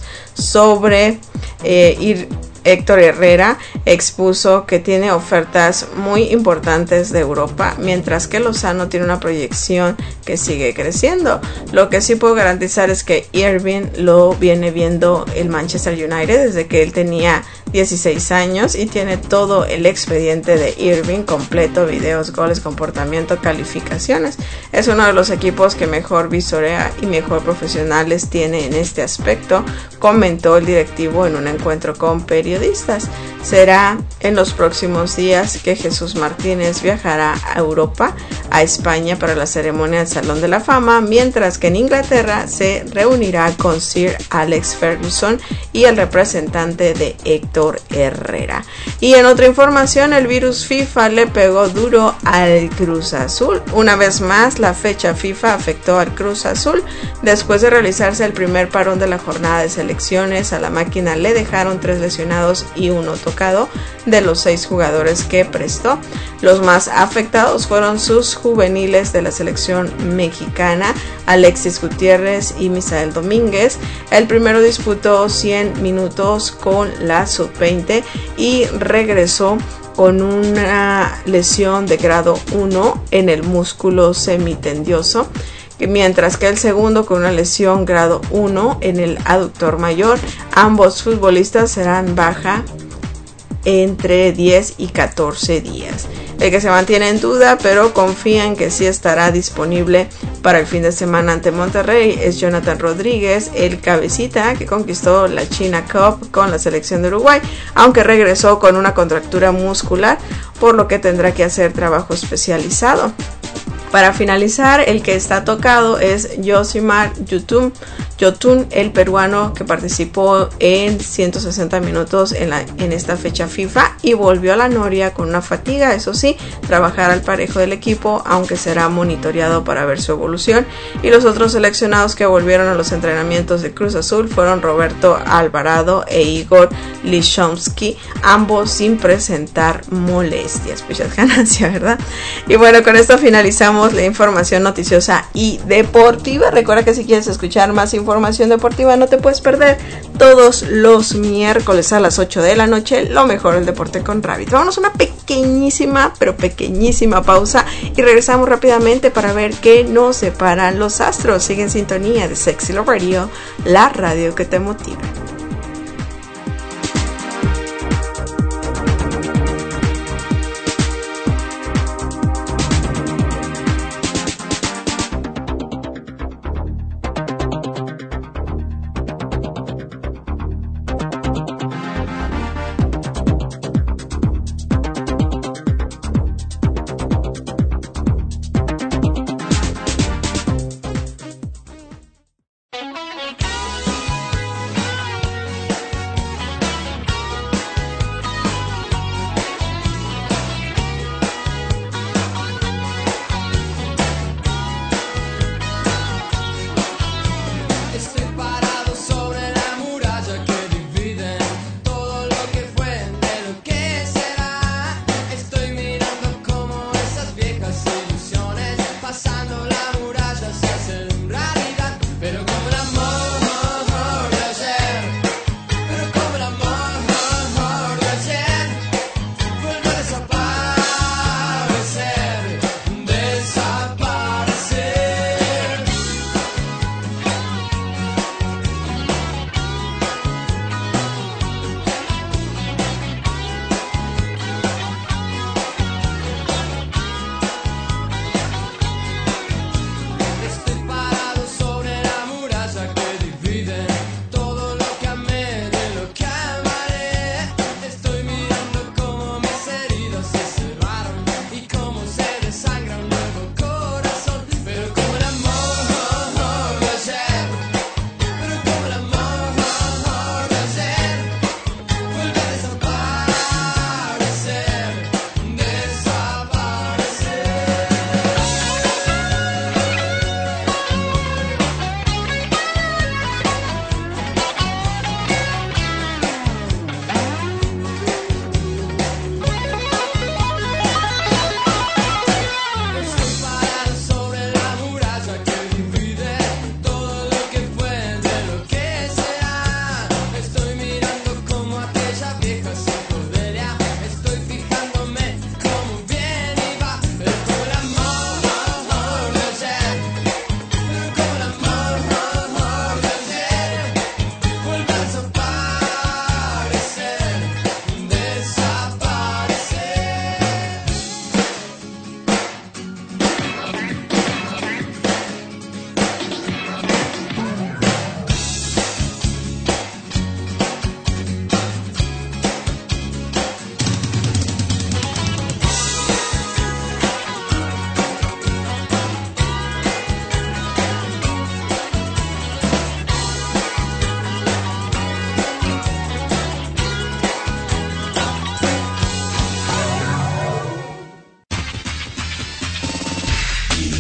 [SPEAKER 3] Sobre eh, ir Héctor Herrera expuso que tiene ofertas muy importantes de Europa, mientras que Lozano tiene una proyección que sigue creciendo. Lo que sí puedo garantizar es que Irving lo viene viendo el Manchester United desde que él tenía dieciséis años y tiene todo el expediente de Irving completo: videos, goles, comportamiento, calificaciones. Es uno de los equipos que mejor visorea y mejor profesionales tiene en este aspecto, comentó el directivo en un encuentro con periodistas. Será en los próximos días que Jesús Martínez viajará a Europa, a España, para la ceremonia del Salón de la Fama, mientras que en Inglaterra se reunirá con Sir Alex Ferguson y el representante de Héctor Herrera. Y en otra información, el virus FIFA le pegó duro al Cruz Azul. Una vez más, la fecha FIFA afectó al Cruz Azul. Después de realizarse el primer parón de la jornada de selecciones, a la máquina le dejaron tres lesionados y uno tocado de los seis jugadores que prestó. Los más afectados fueron sus juveniles de la selección mexicana, Alexis Gutiérrez y Misael Domínguez. El primero disputó cien minutos con la sub veinte y regresó con una lesión de grado uno en el músculo semitendinoso, mientras que el segundo con una lesión grado uno en el aductor mayor. Ambos futbolistas serán baja entre diez y catorce días. El que se mantiene en duda, pero confía en que sí estará disponible para el fin de semana ante Monterrey, es Jonathan Rodríguez, el cabecita que conquistó la China Cup con la selección de Uruguay, aunque regresó con una contractura muscular, por lo que tendrá que hacer trabajo especializado. Para finalizar, el que está tocado es Yosimar Yotun, Yotun, el peruano que participó en ciento sesenta minutos en, la, en esta fecha FIFA y volvió a la noria con una fatiga. Eso sí, trabajar al parejo del equipo, aunque será monitoreado para ver su evolución. Y los otros seleccionados que volvieron a los entrenamientos de Cruz Azul fueron Roberto Alvarado e Igor Lishomsky, ambos sin presentar molestias. Pues ya es ganancia, ¿verdad? Y bueno, con esto finalizamos la información noticiosa y deportiva. Recuerda que si quieres escuchar más información deportiva, no te puedes perder todos los miércoles a las ocho de la noche lo mejor del deporte con Rabbit. Vámonos a una pequeñísima, pero pequeñísima pausa y regresamos rápidamente para ver qué nos separan los astros. Sigue en sintonía de Sexy Love Radio, la radio que te motiva.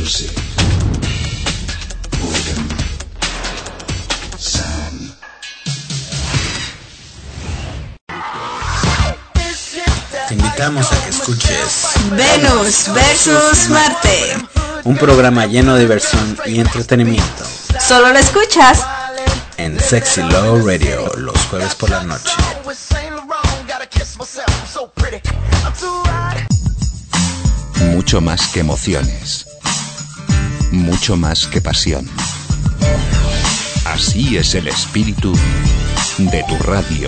[SPEAKER 2] music, organ, sound.
[SPEAKER 1] Te invitamos a que escuches
[SPEAKER 3] Venus versus Marte.
[SPEAKER 1] un programa lleno de diversión y entretenimiento
[SPEAKER 3] Solo lo escuchas
[SPEAKER 1] en Sexy Love Radio los jueves por la noche.
[SPEAKER 2] Mucho más que emociones, mucho más que pasión. Así es el espíritu de tu radio.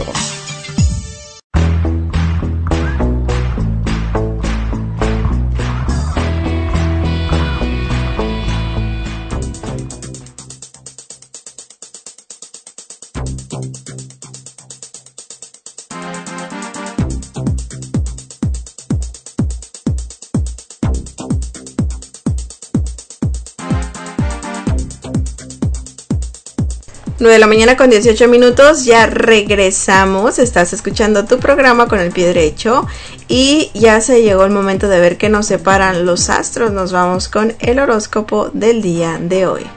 [SPEAKER 3] nueve de la mañana con dieciocho minutos, ya regresamos, estás escuchando tu programa con el pie derecho y ya se llegó el momento de ver qué nos separan los astros. Nos vamos con el horóscopo del día de hoy.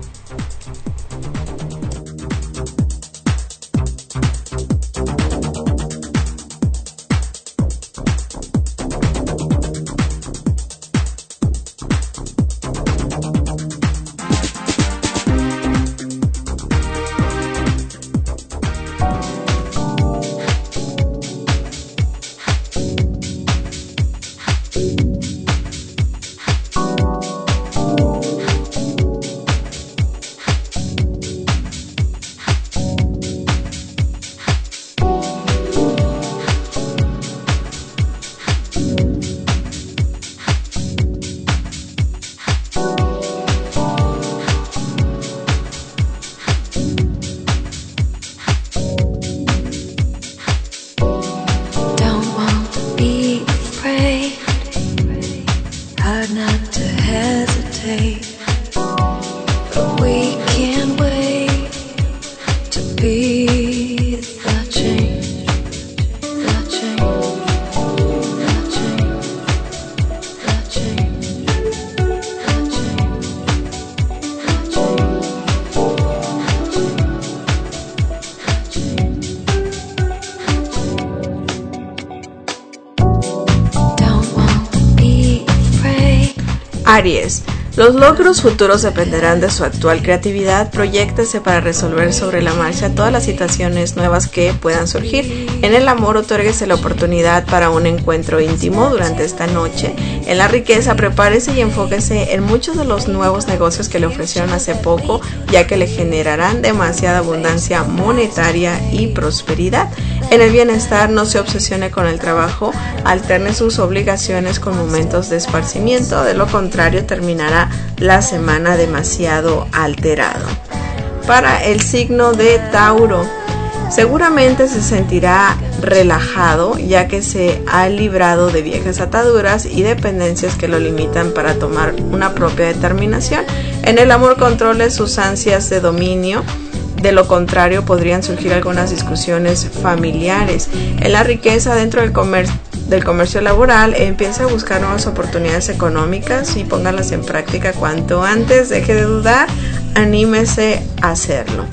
[SPEAKER 3] Aries. Los logros futuros dependerán de su actual creatividad. Proyéctese para resolver sobre la marcha todas las situaciones nuevas que puedan surgir. En el amor, otórguese la oportunidad para un encuentro íntimo durante esta noche. En la riqueza, prepárese y enfóquese en muchos de los nuevos negocios que le ofrecieron hace poco, ya que le generarán demasiada abundancia monetaria y prosperidad. En el bienestar, no se obsesione con el trabajo, alterne sus obligaciones con momentos de esparcimiento, de lo contrario terminará la semana demasiado alterado. Para el signo de Tauro, seguramente se sentirá relajado ya que se ha librado de viejas ataduras y dependencias que lo limitan para tomar una propia determinación. En el amor, controle sus ansias de dominio. De lo contrario, podrían surgir algunas discusiones familiares. En la riqueza, dentro del comercio, del comercio laboral, empieza a buscar nuevas oportunidades económicas y póngalas en práctica cuanto antes. Deje de dudar, anímese a hacerlo.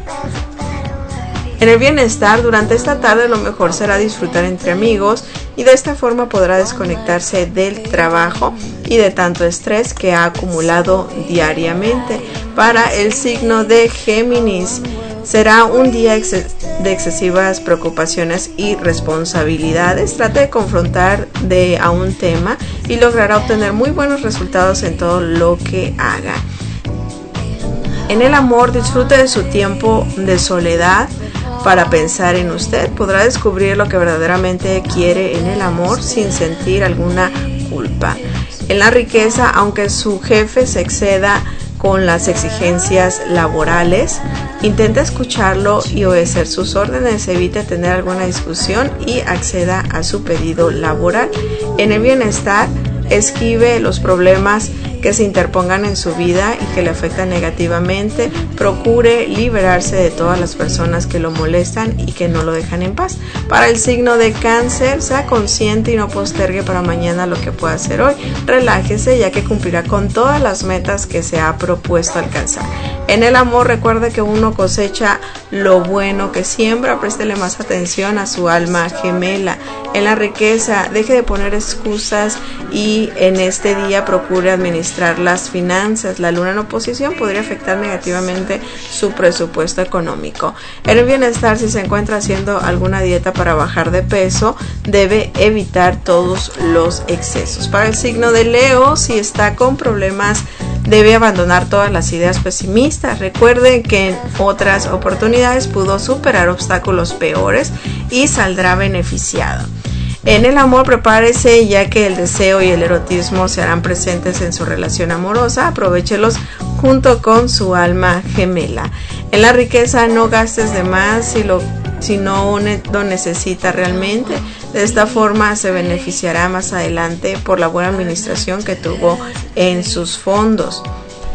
[SPEAKER 3] En el bienestar, durante esta tarde lo mejor será disfrutar entre amigos y de esta forma podrá desconectarse del trabajo y de tanto estrés que ha acumulado diariamente. Para el signo de Géminis, será un día ex- de excesivas preocupaciones y responsabilidades. Trate de confrontar de a un tema y logrará obtener muy buenos resultados en todo lo que haga. En el amor, disfrute de su tiempo de soledad para pensar en usted. Podrá descubrir lo que verdaderamente quiere en el amor sin sentir alguna culpa. En la riqueza, aunque su jefe se exceda con las exigencias laborales, intenta escucharlo y obedecer sus órdenes, evite tener alguna discusión y acceda a su pedido laboral. En el bienestar, esquive los problemas que se interpongan en su vida y que le afectan negativamente. Procure liberarse de todas las personas que lo molestan y que no lo dejan en paz. Para el signo de Cáncer, sea consciente y no postergue para mañana lo que pueda hacer hoy. Relájese, ya que cumplirá con todas las metas que se ha propuesto alcanzar. En el amor, recuerde que uno cosecha lo bueno que siembra. Préstele más atención a su alma gemela. En la riqueza, deje de poner excusas y en este día procure administrar las finanzas. La luna en oposición podría afectar negativamente su presupuesto económico. En el bienestar, si se encuentra haciendo alguna dieta para bajar de peso, debe evitar todos los excesos. Para el signo de Leo, si está con problemas, debe abandonar todas las ideas pesimistas. Recuerden que en otras oportunidades pudo superar obstáculos peores y saldrá beneficiado. En el amor, prepárese, ya que el deseo y el erotismo se harán presentes en su relación amorosa. Aprovéchelos junto con su alma gemela. En la riqueza, no gastes de más si, lo, si no lo necesita realmente. De esta forma se beneficiará más adelante por la buena administración que tuvo en sus fondos.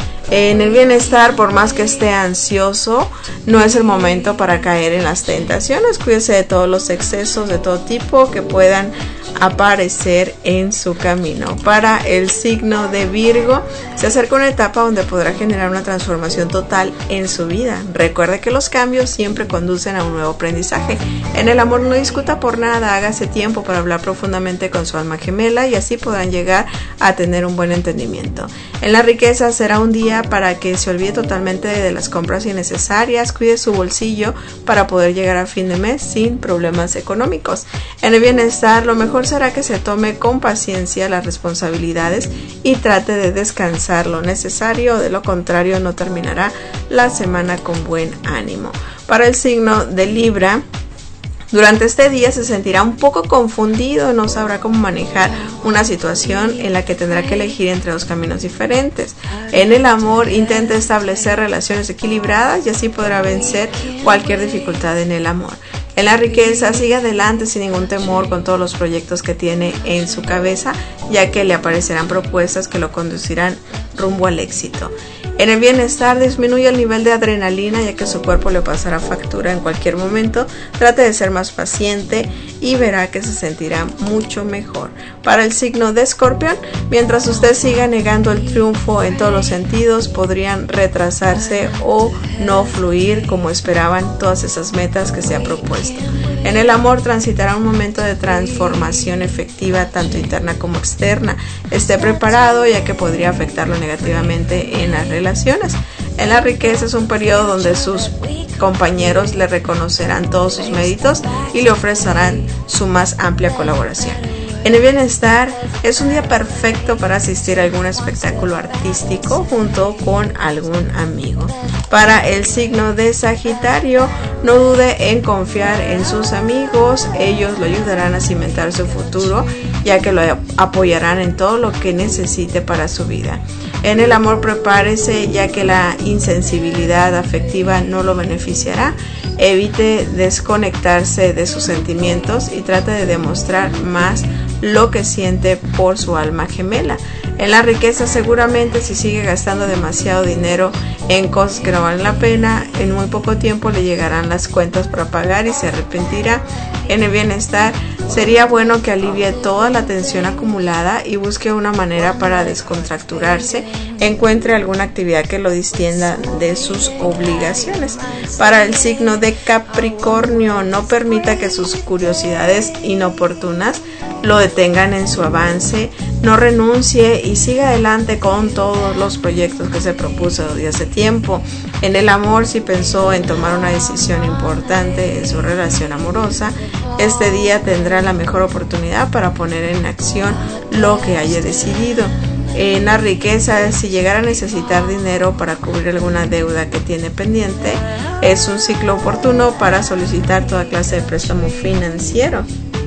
[SPEAKER 3] En el bienestar, por más que esté ansioso, no es el momento para caer en las tentaciones. Cuídese de todos los excesos de todo tipo que puedan aparecer en su camino. Para el signo de Virgo, se acerca una etapa donde podrá generar una transformación total en su vida. Recuerde que los cambios siempre conducen a un nuevo aprendizaje. En el amor, no discuta por nada, hágase tiempo para hablar profundamente con su alma gemela y así podrán llegar a tener un buen entendimiento. En la riqueza, será un día para que se olvide totalmente de las compras innecesarias. Cuide su bolsillo para poder llegar a fin de mes sin problemas económicos. En el bienestar, lo mejor será que se tome con paciencia las responsabilidades y trate de descansar lo necesario. De lo contrario, no terminará la semana con buen ánimo. Para el signo de Libra, durante este día se sentirá un poco confundido, no sabrá cómo manejar una situación en la que tendrá que elegir entre dos caminos diferentes. En el amor, intente establecer relaciones equilibradas y así podrá vencer cualquier dificultad en el amor. En la riqueza, sigue adelante sin ningún temor con todos los proyectos que tiene en su cabeza, ya que le aparecerán propuestas que lo conducirán rumbo al éxito. En el bienestar, disminuye el nivel de adrenalina, ya que su cuerpo le pasará factura en cualquier momento. Trate de ser más paciente y verá que se sentirá mucho mejor. Para el signo de Escorpión, mientras usted siga negando el triunfo en todos los sentidos, podrían retrasarse o no fluir como esperaban todas esas metas que se ha propuesto. En el amor, transitará un momento de transformación efectiva, tanto interna como externa. Esté preparado, ya que podría afectarlo negativamente en las relaciones. En la riqueza, es un periodo donde sus compañeros le reconocerán todos sus méritos y le ofrecerán su más amplia colaboración. En el bienestar, es un día perfecto para asistir a algún espectáculo artístico junto con algún amigo. Para el signo de Sagitario, no dude en confiar en sus amigos. Ellos lo ayudarán a cimentar su futuro, ya que lo apoyarán en todo lo que necesite para su vida. En el amor, prepárese, ya que la insensibilidad afectiva no lo beneficiará. Evite desconectarse de sus sentimientos y trate de demostrar más lo que siente por su alma gemela. En la riqueza, seguramente si sigue gastando demasiado dinero en cosas que no valen la pena, en muy poco tiempo le llegarán las cuentas para pagar y se arrepentirá. En el bienestar, sería bueno que alivie toda la tensión acumulada y busque una manera para descontracturarse. Encuentre alguna actividad que lo distienda de sus obligaciones. Para el signo de Capricornio, no permita que sus curiosidades inoportunas lo detengan en su avance. No renuncie y siga adelante con todos los proyectos que se propuso desde hace tiempo. En el amor, si pensó en tomar una decisión importante en su relación amorosa, este día tendrá la mejor oportunidad para poner en acción lo que haya decidido. En la riqueza, si llegara a necesitar dinero para cubrir alguna deuda que tiene pendiente, es un ciclo oportuno para solicitar toda clase de préstamo financiero.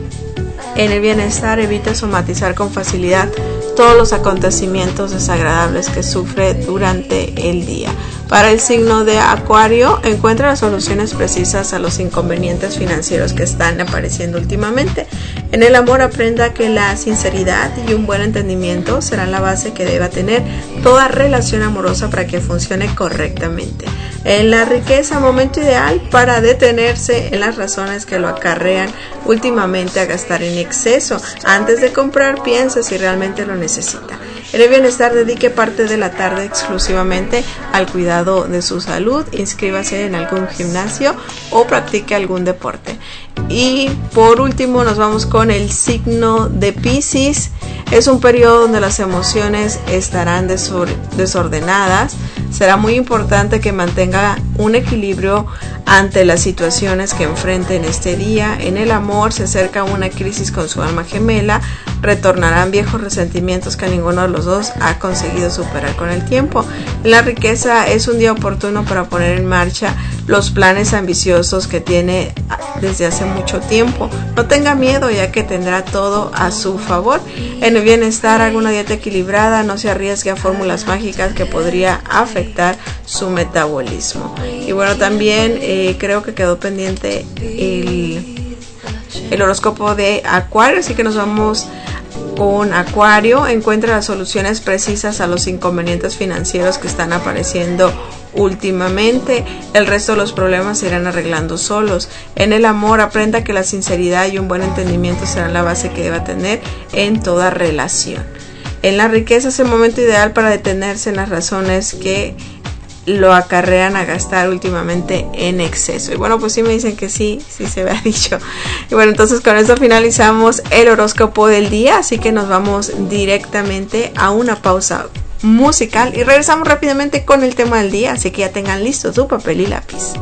[SPEAKER 3] En el bienestar, evite somatizar con facilidad todos los acontecimientos desagradables que sufre durante el día. Para el signo de Acuario, encuentra las soluciones precisas a los inconvenientes financieros que están apareciendo últimamente. En el amor, aprenda que la sinceridad y un buen entendimiento serán la base que deba tener toda relación amorosa para que funcione correctamente. En la riqueza, momento ideal para detenerse en las razones que lo acarrean últimamente a gastar en exceso. Antes de comprar, piense si realmente lo necesita. En el bienestar, dedique parte de la tarde exclusivamente al cuidado de su salud. Inscríbase en algún gimnasio o practique algún deporte. Y por último nos vamos con el signo de Piscis. Es un periodo donde las emociones estarán desordenadas. Será muy importante que mantenga un equilibrio ante las situaciones que enfrente en este día. En el amor, se acerca una crisis con su alma gemela. Retornarán viejos resentimientos que ninguno de los dos ha conseguido superar con el tiempo. En la riqueza, es un día oportuno para poner en marcha los planes ambiciosos que tiene desde hace mucho tiempo. No tenga miedo, ya que tendrá todo a su favor. En el bienestar, haga una dieta equilibrada. No se arriesgue a fórmulas mágicas que podría afectar su metabolismo. Y bueno, también eh, creo que quedó pendiente el, el horóscopo de Acuario, así que nos vamos con Acuario. Encuentra las soluciones precisas a los inconvenientes financieros que están apareciendo últimamente. El resto de los problemas se irán arreglando solos. En el amor, aprenda que la sinceridad y un buen entendimiento serán la base que deba tener en toda relación. En la riqueza, es el momento ideal para detenerse en las razones que lo acarrean a gastar últimamente en exceso. Y bueno, pues sí me dicen que sí, sí se me ha dicho. Y bueno, entonces con esto finalizamos el horóscopo del día, así que nos vamos directamente a una pausa musical y regresamos rápidamente con el tema del día, así que ya tengan listo su papel y lápiz.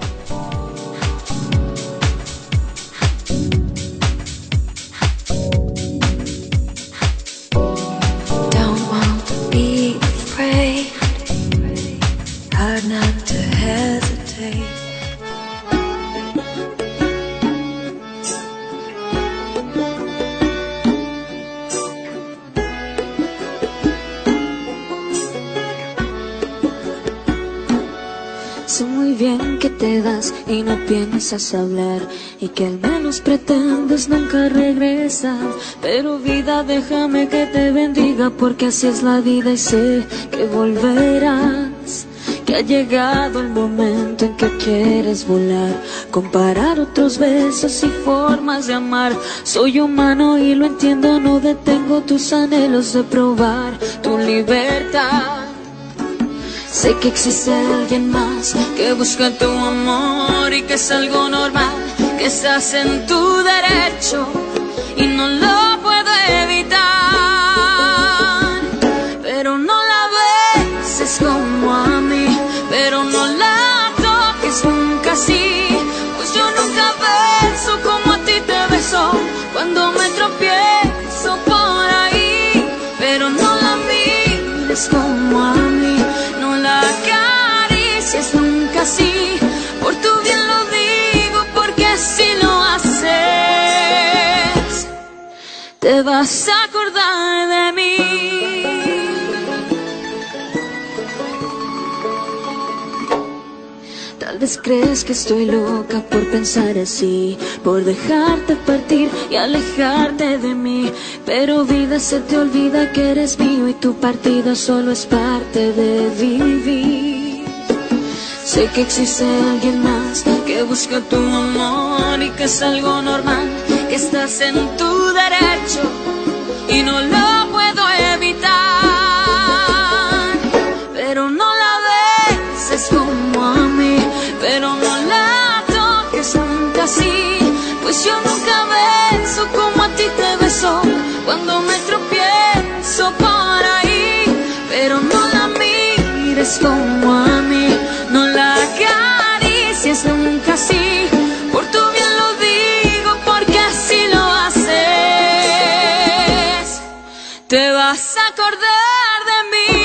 [SPEAKER 6] Y no piensas hablar y que al menos pretendes nunca regresar. Pero vida, déjame que te bendiga, porque así es la vida y sé que volverás. Que ha llegado el momento en que quieres volar, comparar otros besos y formas de amar. Soy humano y lo entiendo, no detengo tus anhelos de probar tu libertad. Sé que existe alguien más que busca tu amor y que es algo normal, que estás en tu derecho y no lo puedo evitar. Pero no la beses como a mí, pero no la toques nunca así, pues yo nunca beso como a ti te beso cuando me tropiezo por ahí. Pero no la mires como a mí, la acaricias nunca así, por tu bien lo digo, porque si lo haces te vas a acordar de mí. Tal vez crees que estoy loca por pensar así, por dejarte partir y alejarte de mí. Pero vida, se te olvida que eres mío y tu partida solo es parte de vivir. Sé que existe alguien más que busca tu amor y que es algo normal, que estás en tu derecho y no lo puedo evitar. Pero no la beses como a mí, pero no la toques nunca así, pues yo nunca beso como a ti te beso cuando me tropiezo por ahí. Pero no la mires como a mí, no la acaricies nunca así, por tu bien lo digo, porque así lo haces te vas a acordar de mí.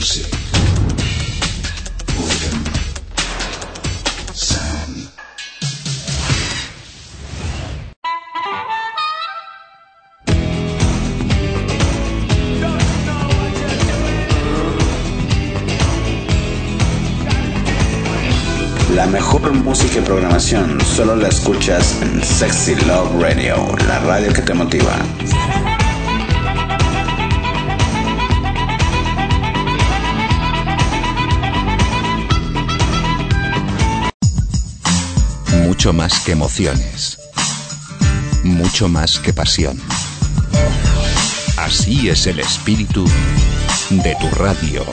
[SPEAKER 2] Music. Organ. Sound.
[SPEAKER 1] La mejor música y programación solo la escuchas en Sexy Love Radio, la radio que te motiva.
[SPEAKER 2] Mucho más que emociones. Mucho más que pasión. Así es el espíritu de tu radio.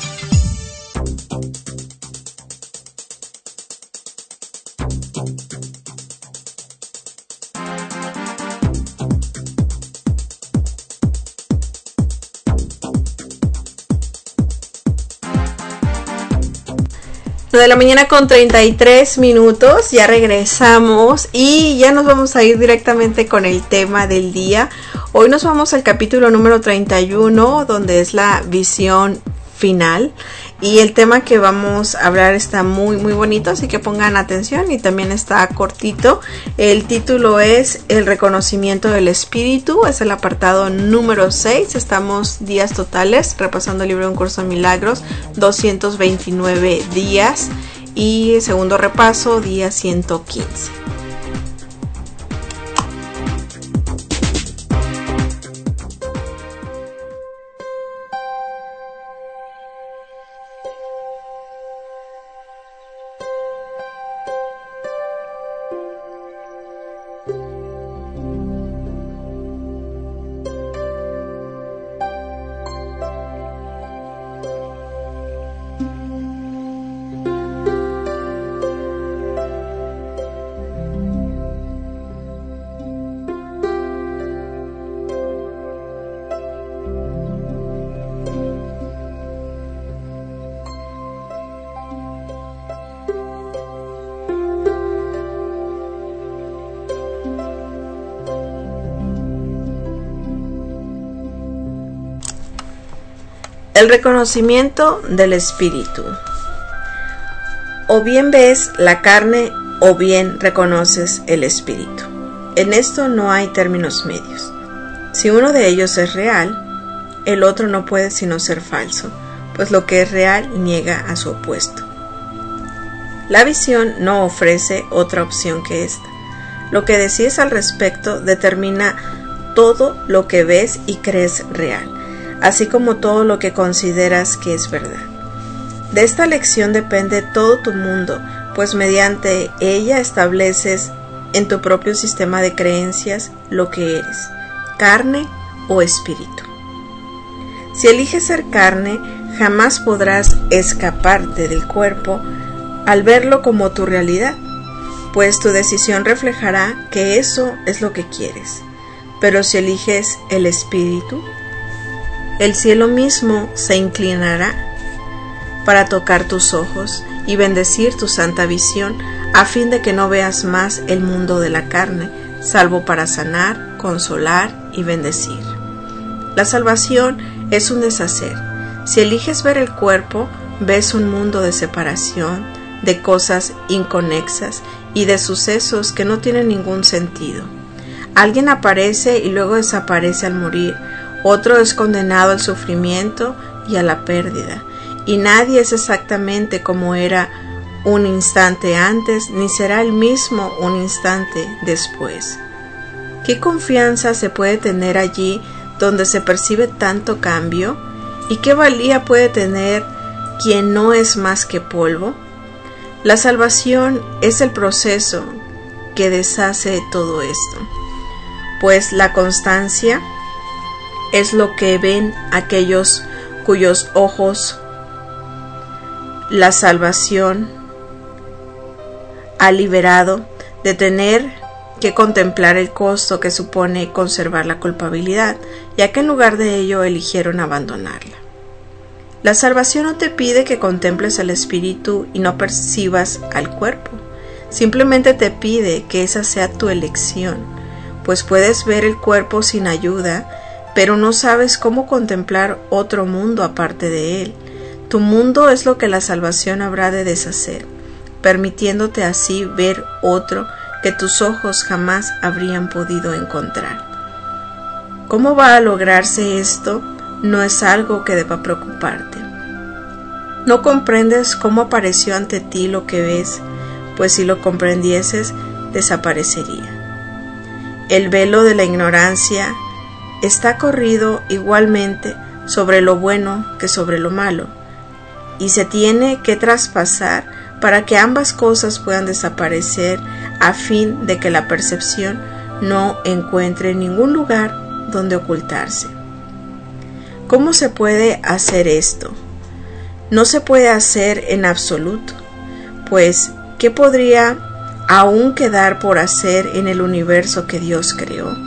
[SPEAKER 3] De la mañana con treinta y tres minutos, ya regresamos y ya nos vamos a ir directamente con el tema del día. Hoy nos vamos al capítulo número treinta y uno, donde es la visión final, y el tema que vamos a hablar está muy muy bonito, así que pongan atención, y también está cortito. El título es El reconocimiento del espíritu, es el apartado número seis. Estamos días totales repasando el libro Un curso de milagros, doscientos veintinueve días, y segundo repaso, día ciento quince. El reconocimiento del espíritu. O bien ves la carne o bien reconoces el espíritu. En esto no hay términos medios. Si uno de ellos es real, el otro no puede sino ser falso, pues lo que es real niega a su opuesto. La visión no ofrece otra opción que esta. Lo que decides al respecto determina todo lo que ves y crees real, así como todo lo que consideras que es verdad. De esta lección depende todo tu mundo, pues mediante ella estableces en tu propio sistema de creencias lo que eres, carne o espíritu. Si eliges ser carne, jamás podrás escaparte del cuerpo al verlo como tu realidad, pues tu decisión reflejará que eso es lo que quieres. Pero si eliges el espíritu, el cielo mismo se inclinará para tocar tus ojos y bendecir tu santa visión, a fin de que no veas más el mundo de la carne, salvo para sanar, consolar y bendecir. La salvación es un deshacer. Si eliges ver el cuerpo, ves un mundo de separación, de cosas inconexas y de sucesos que no tienen ningún sentido. Alguien aparece y luego desaparece al morir. Otro es condenado al sufrimiento y a la pérdida, y nadie es exactamente como era un instante antes, ni será el mismo un instante después. ¿Qué confianza se puede tener allí donde se percibe tanto cambio? ¿Y qué valía puede tener quien no es más que polvo? La salvación es el proceso que deshace todo esto, pues la constancia es lo que ven aquellos cuyos ojos la salvación ha liberado de tener que contemplar el costo que supone conservar la culpabilidad, ya que en lugar de ello eligieron abandonarla. La salvación no te pide que contemples al espíritu y no percibas al cuerpo, simplemente te pide que esa sea tu elección, pues puedes ver el cuerpo sin ayuda, pero no sabes cómo contemplar otro mundo aparte de él. Tu mundo es lo que la salvación habrá de deshacer, permitiéndote así ver otro que tus ojos jamás habrían podido encontrar. ¿Cómo va a lograrse esto? No es algo que deba preocuparte. No comprendes cómo apareció ante ti lo que ves, pues si lo comprendieses, desaparecería. El velo de la ignorancia está corrido igualmente sobre lo bueno que sobre lo malo, y se tiene que traspasar para que ambas cosas puedan desaparecer a fin de que la percepción no encuentre ningún lugar donde ocultarse. ¿Cómo se puede hacer esto? No se puede hacer en absoluto, pues ¿qué podría aún quedar por hacer en el universo que Dios creó?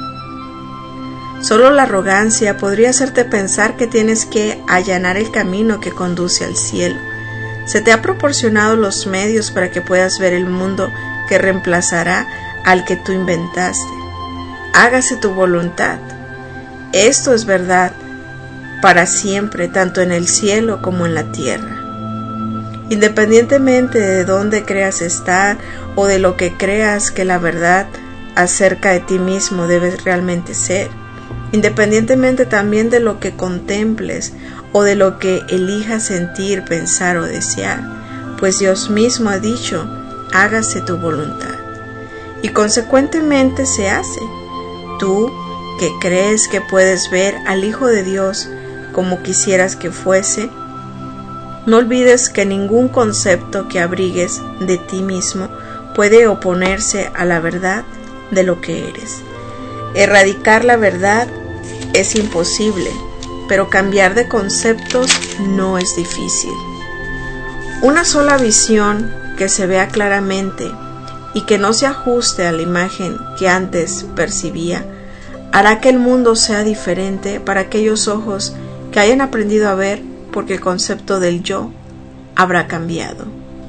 [SPEAKER 3] Solo la arrogancia podría hacerte pensar que tienes que allanar el camino que conduce al cielo. Se te ha proporcionado los medios para que puedas ver el mundo que reemplazará al que tú inventaste. Hágase tu voluntad. Esto es verdad para siempre, tanto en el cielo como en la tierra. Independientemente de dónde creas estar o de lo que creas que la verdad acerca de ti mismo debes realmente ser, independientemente también de lo que contemples o de lo que elijas sentir, pensar o desear, pues Dios mismo ha dicho, hágase tu voluntad. Y consecuentemente se hace. Tú, que crees que puedes ver al Hijo de Dios como quisieras que fuese, no olvides que ningún concepto que abrigues de ti mismo puede oponerse a la verdad de lo que eres. Erradicar la verdad es imposible, pero cambiar de conceptos no es difícil. Una sola visión que se vea claramente y que no se ajuste a la imagen que antes percibía, hará que el mundo sea diferente para aquellos ojos que hayan aprendido a ver, porque el concepto del yo habrá cambiado.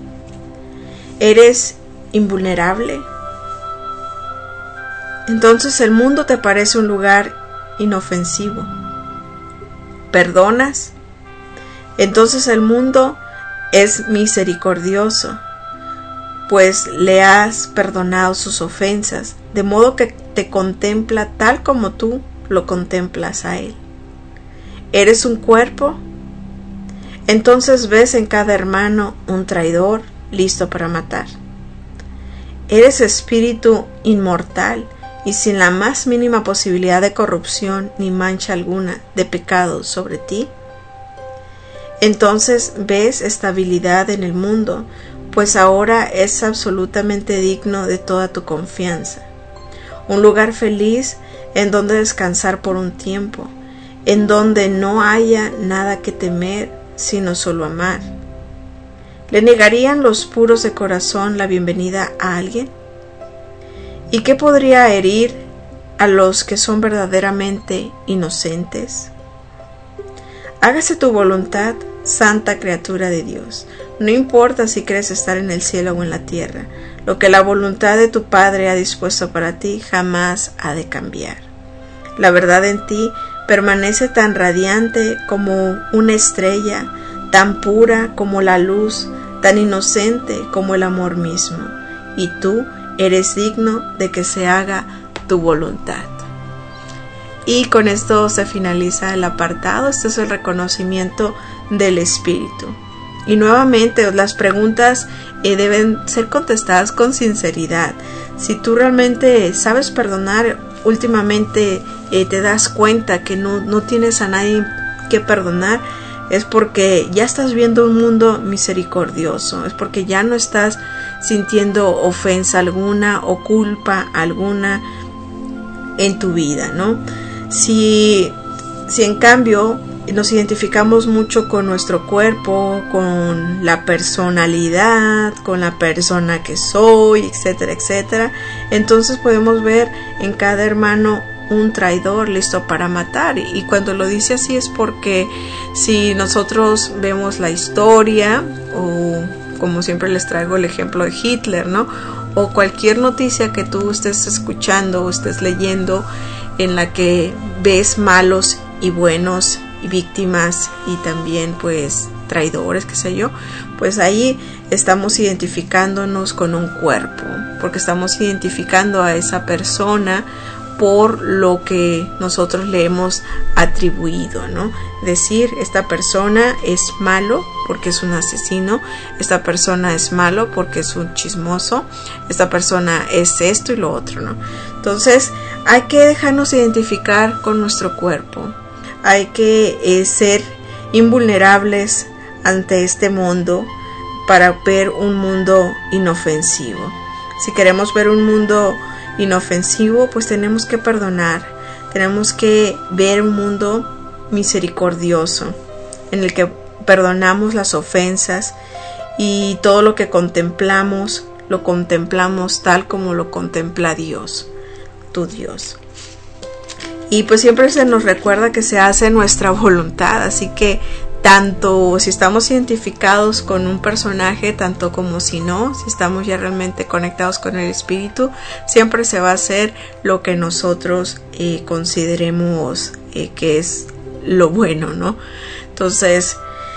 [SPEAKER 3] ¿Eres invulnerable? Entonces el mundo te parece un lugar inofensivo. ¿Perdonas? Entonces el mundo es misericordioso, pues le has perdonado sus ofensas, de modo que te contempla tal como tú lo contemplas a él. ¿Eres un cuerpo? Entonces ves en cada hermano un traidor listo para matar. ¿Eres espíritu inmortal y sin la más mínima posibilidad de corrupción ni mancha alguna de pecado sobre ti? Entonces ves estabilidad en el mundo, pues ahora es absolutamente digno de toda tu confianza. Un lugar feliz en donde descansar por un tiempo, en donde no haya nada que temer, sino solo amar. ¿Le negarían los puros de corazón la bienvenida a alguien? ¿Y qué podría herir a los que son verdaderamente inocentes? Hágase tu voluntad, santa criatura de Dios. No importa si crees estar en el cielo o en la tierra, lo que la voluntad de tu Padre ha dispuesto para ti jamás ha de cambiar. La verdad en ti permanece tan radiante como una estrella, tan pura como la luz, tan inocente como el amor mismo, y tú eres digno de que se haga tu voluntad. Y con esto se finaliza el apartado. Este es el reconocimiento del Espíritu. Y nuevamente las preguntas eh, deben ser contestadas con sinceridad. Si tú realmente sabes perdonar, últimamente eh, te das cuenta que no, no tienes a nadie que perdonar, es porque ya estás viendo un mundo misericordioso, es porque ya no estás sintiendo ofensa alguna o culpa alguna en tu vida, ¿no? Si, si en cambio nos identificamos mucho con nuestro cuerpo, con la personalidad, con la persona que soy, etcétera, etcétera, entonces podemos ver en cada hermano un traidor listo para matar. Y cuando lo dice así es porque si nosotros vemos la historia, o como siempre les traigo el ejemplo de Hitler, ¿no? O cualquier noticia que tú estés escuchando o estés leyendo en la que ves malos y buenos víctimas y también pues traidores, qué sé yo, pues ahí estamos identificándonos con un cuerpo, porque estamos identificando a esa persona por lo que nosotros le hemos atribuido, ¿no? Decir, esta persona es malo porque es un asesino, esta persona es malo porque es un chismoso, esta persona es esto y lo otro, ¿no? Entonces hay que dejarnos identificar con nuestro cuerpo, hay que eh, ser invulnerables ante este mundo para ver un mundo inofensivo. Si queremos ver un mundo inofensivo, pues tenemos que perdonar, tenemos que ver un mundo misericordioso en el que perdonamos las ofensas y todo lo que contemplamos lo contemplamos tal como lo contempla Dios, tu Dios. Y pues siempre se nos recuerda que se hace nuestra voluntad, así que tanto si estamos identificados con un personaje, tanto como si no, si estamos ya realmente conectados con el espíritu, siempre se va a hacer lo que nosotros eh, consideremos eh, que es lo bueno, ¿no? Entonces,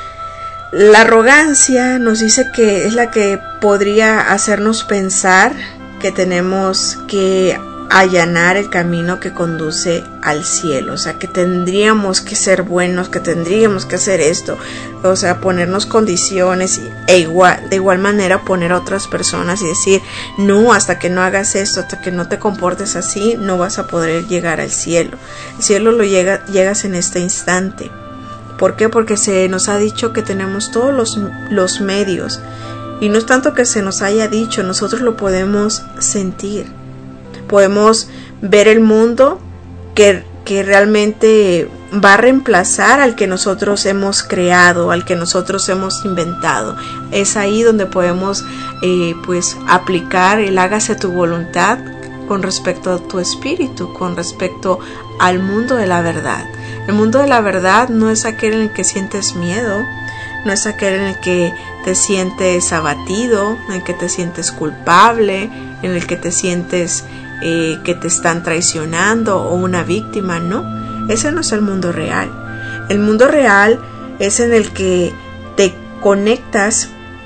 [SPEAKER 3] la arrogancia nos dice que es la que podría hacernos pensar que tenemos que allanar el camino que conduce al cielo, o sea, que tendríamos que ser buenos, que tendríamos que hacer esto, o sea, ponernos condiciones e igual, de igual manera poner a otras personas y decir, no, hasta que no hagas esto, hasta que no te comportes así, no vas a poder llegar al cielo. El cielo lo llega, llegas en este instante. ¿Por qué? Porque se nos ha dicho que tenemos todos los, los medios, y no es tanto que se nos haya dicho, nosotros lo podemos sentir. Podemos ver el mundo que, que realmente va a reemplazar al que nosotros hemos creado, al que nosotros hemos inventado. Es ahí donde podemos eh, pues aplicar el hágase tu voluntad con respecto a tu espíritu, con respecto al mundo de la verdad. El mundo de la verdad no es aquel en el que sientes miedo, no es aquel en el que te sientes abatido, en el que te sientes culpable, en el que te sientes Eh, que te están traicionando o una víctima, no, ese no es el mundo real. El mundo real es en el que te conectas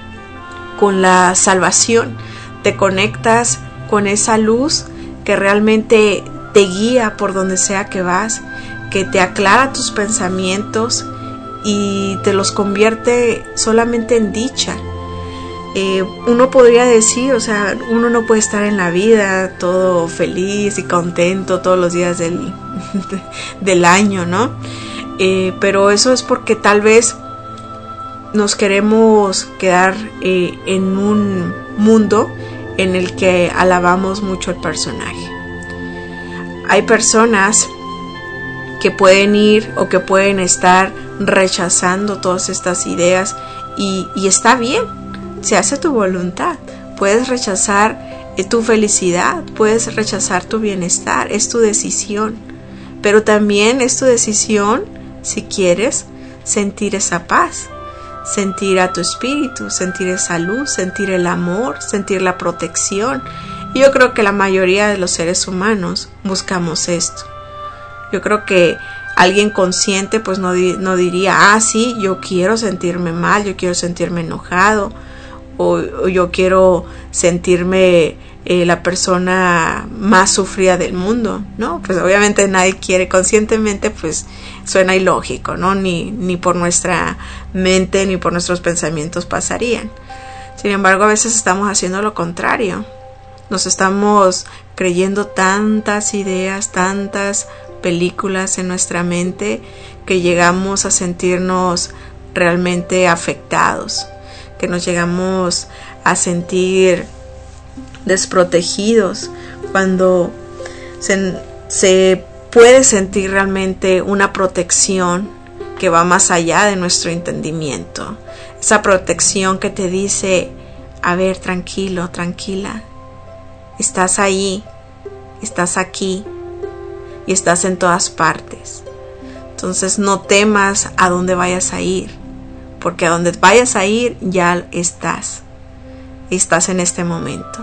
[SPEAKER 3] con la salvación, te conectas con esa luz que realmente te guía por donde sea que vas, que te aclara tus pensamientos y te los convierte solamente en dicha. Eh, uno podría decir, o sea, uno no puede estar en la vida todo feliz y contento todos los días del, del año, ¿no? Eh, pero eso es porque tal vez nos queremos quedar eh, en un mundo en el que alabamos mucho el personaje. Hay personas que pueden ir o que pueden estar rechazando todas estas ideas y, y está bien. Se hace tu voluntad, puedes rechazar eh, tu felicidad, puedes rechazar tu bienestar, es tu decisión, pero también es tu decisión si quieres sentir esa paz, sentir a tu espíritu, sentir esa luz, sentir el amor, sentir la protección. Y yo creo que la mayoría de los seres humanos buscamos esto. Yo creo que alguien consciente pues no, di- no diría, ah sí, yo quiero sentirme mal, yo quiero sentirme enojado, O, o yo quiero sentirme eh, la persona más sufrida del mundo, ¿no? Pues obviamente nadie quiere, conscientemente pues suena ilógico, ¿no? Ni, ni por nuestra mente ni por nuestros pensamientos pasarían. Sin embargo, a veces estamos haciendo lo contrario. Nos estamos creyendo tantas ideas, tantas películas en nuestra mente que llegamos a sentirnos realmente afectados, que nos llegamos a sentir desprotegidos cuando se, se puede sentir realmente una protección que va más allá de nuestro entendimiento. Esa protección que te dice, a ver, tranquilo, tranquila, estás ahí, estás aquí y estás en todas partes. Entonces no temas a dónde vayas a ir, porque a donde vayas a ir ya estás, estás en este momento.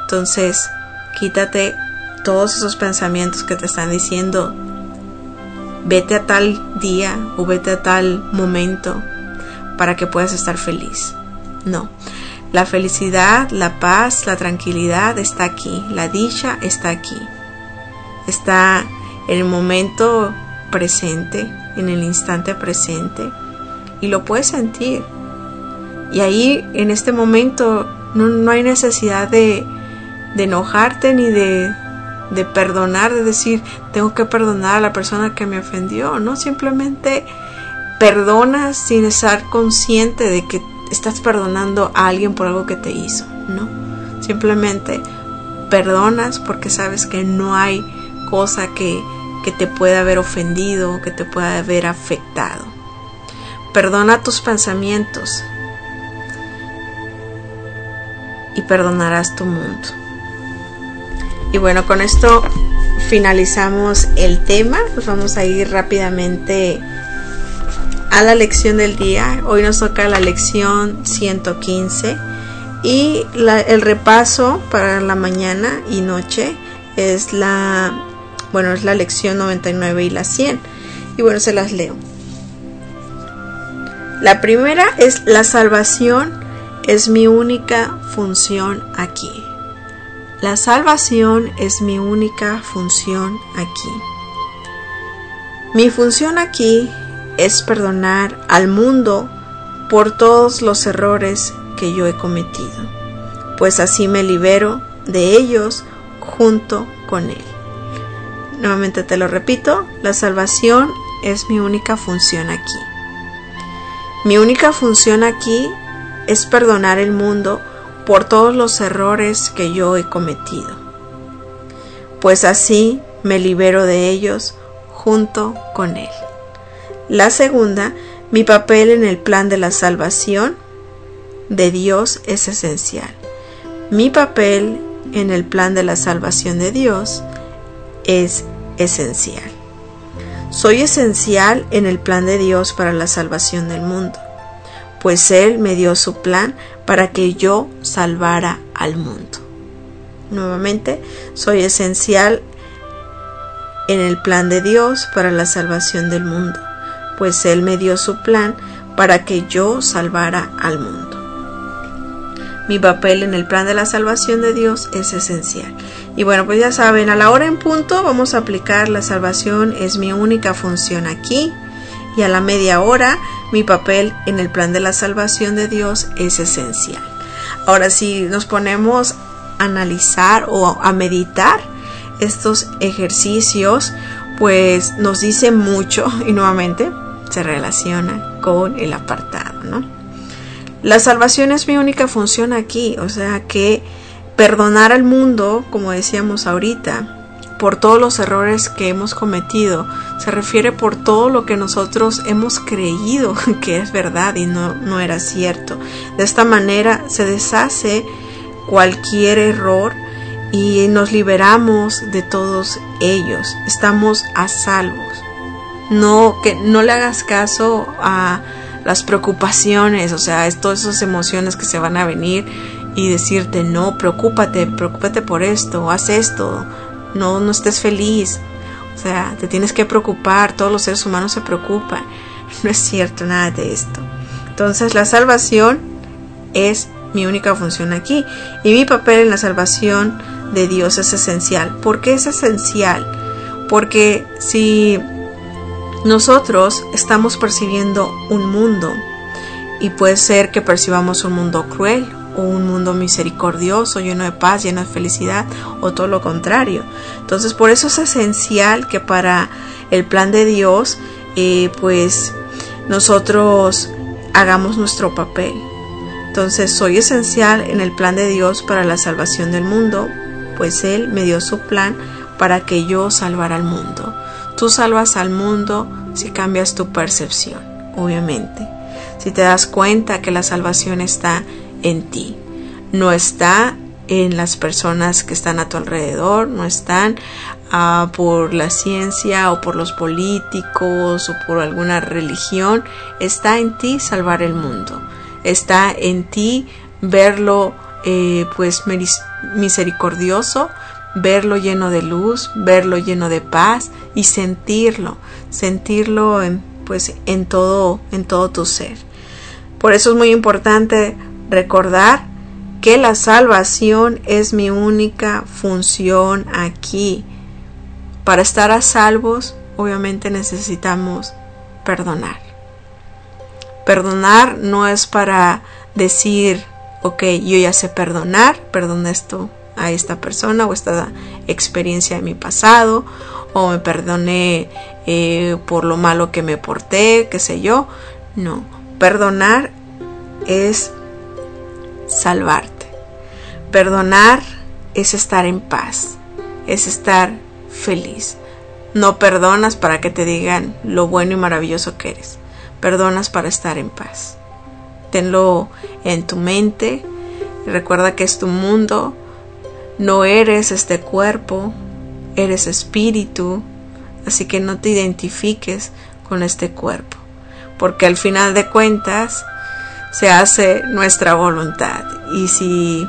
[SPEAKER 3] Entonces quítate todos esos pensamientos que te están diciendo, vete a tal día o vete a tal momento para que puedas estar feliz. No, la felicidad, la paz, la tranquilidad está aquí, la dicha está aquí, está en el momento presente, en el instante presente, y lo puedes sentir. Y ahí en este momento no, no hay necesidad de, de enojarte ni de, de perdonar, de decir tengo que perdonar a la persona que me ofendió. No, simplemente perdonas sin estar consciente de que estás perdonando a alguien por algo que te hizo. No, simplemente perdonas porque sabes que no hay cosa que, que te pueda haber ofendido, que te pueda haber afectado. Perdona tus pensamientos y perdonarás tu mundo. Y bueno, con esto finalizamos el tema. Nos vamos a ir rápidamente a la lección del día. Hoy nos toca la lección ciento quince y la, el repaso para la mañana y noche es la, bueno, es la lección noventa y nueve y la cien. Y bueno, se las leo. La primera es: la salvación es mi única función aquí. La salvación es mi única función aquí. Mi función aquí es perdonar al mundo por todos los errores que yo he cometido, pues así me libero de ellos junto con él. Nuevamente te lo repito: la salvación es mi única función aquí. Mi única función aquí es perdonar el mundo por todos los errores que yo he cometido, pues así me libero de ellos junto con él. La segunda: mi papel en el plan de la salvación de Dios es esencial. Mi papel en el plan de la salvación de Dios es esencial. Soy esencial en el plan de Dios para la salvación del mundo, pues Él me dio su plan para que yo salvara al mundo. Nuevamente, soy esencial en el plan de Dios para la salvación del mundo, pues Él me dio su plan para que yo salvara al mundo. Mi papel en el plan de la salvación de Dios es esencial. Y bueno, pues ya saben, a la hora en punto vamos a aplicar la salvación es mi única función aquí. Y a la media hora, mi papel en el plan de la salvación de Dios es esencial. Ahora, si nos ponemos a analizar o a meditar estos ejercicios, pues nos dice mucho y nuevamente se relaciona con el apartado, ¿no? La salvación es mi única función aquí, o sea que perdonar al mundo, como decíamos ahorita, por todos los errores que hemos cometido, se refiere por todo lo que nosotros hemos creído que es verdad y no, no era cierto. De esta manera se deshace cualquier error y nos liberamos de todos ellos. Estamos a salvos. No, que no le hagas caso a las preocupaciones, o sea, todas esas emociones que se van a venir y decirte no, preocúpate, preocúpate por esto, haz esto, no, no estés feliz, o sea, te tienes que preocupar, todos los seres humanos se preocupan. No es cierto nada de esto. Entonces la salvación es mi única función aquí y mi papel en la salvación de Dios es esencial. ¿Por qué es esencial? Porque si nosotros estamos percibiendo un mundo, y puede ser que percibamos un mundo cruel o un mundo misericordioso, lleno de paz, lleno de felicidad, o todo lo contrario. Entonces por eso es esencial que para el plan de Dios eh, pues nosotros hagamos nuestro papel. Entonces soy esencial en el plan de Dios para la salvación del mundo, pues Él me dio su plan para que yo salvara al mundo. Tú salvas al mundo si cambias tu percepción, obviamente. Si te das cuenta que la salvación está en ti, no está en las personas que están a tu alrededor, no están uh, por la ciencia o por los políticos o por alguna religión. Está en ti salvar el mundo. Está en ti verlo eh, pues misericordioso, verlo lleno de luz, verlo lleno de paz y sentirlo, sentirlo en, pues, en todo, en todo tu ser. Por eso es muy importante recordar que la salvación es mi única función aquí. Para estar a salvos, obviamente necesitamos perdonar. Perdonar no es para decir, ok, yo ya sé perdonar, perdoné esto a esta persona o esta experiencia de mi pasado, o me perdoné eh, por lo malo que me porté, qué sé yo. No, perdonar es salvarte. Perdonar es estar en paz, es estar feliz. No perdonas para que te digan lo bueno y maravilloso que eres. Perdonas para estar en paz. Tenlo en tu mente. Recuerda que es tu mundo. No eres este cuerpo, eres espíritu. Así que no te identifiques con este cuerpo, porque al final de cuentas se hace nuestra voluntad. Y si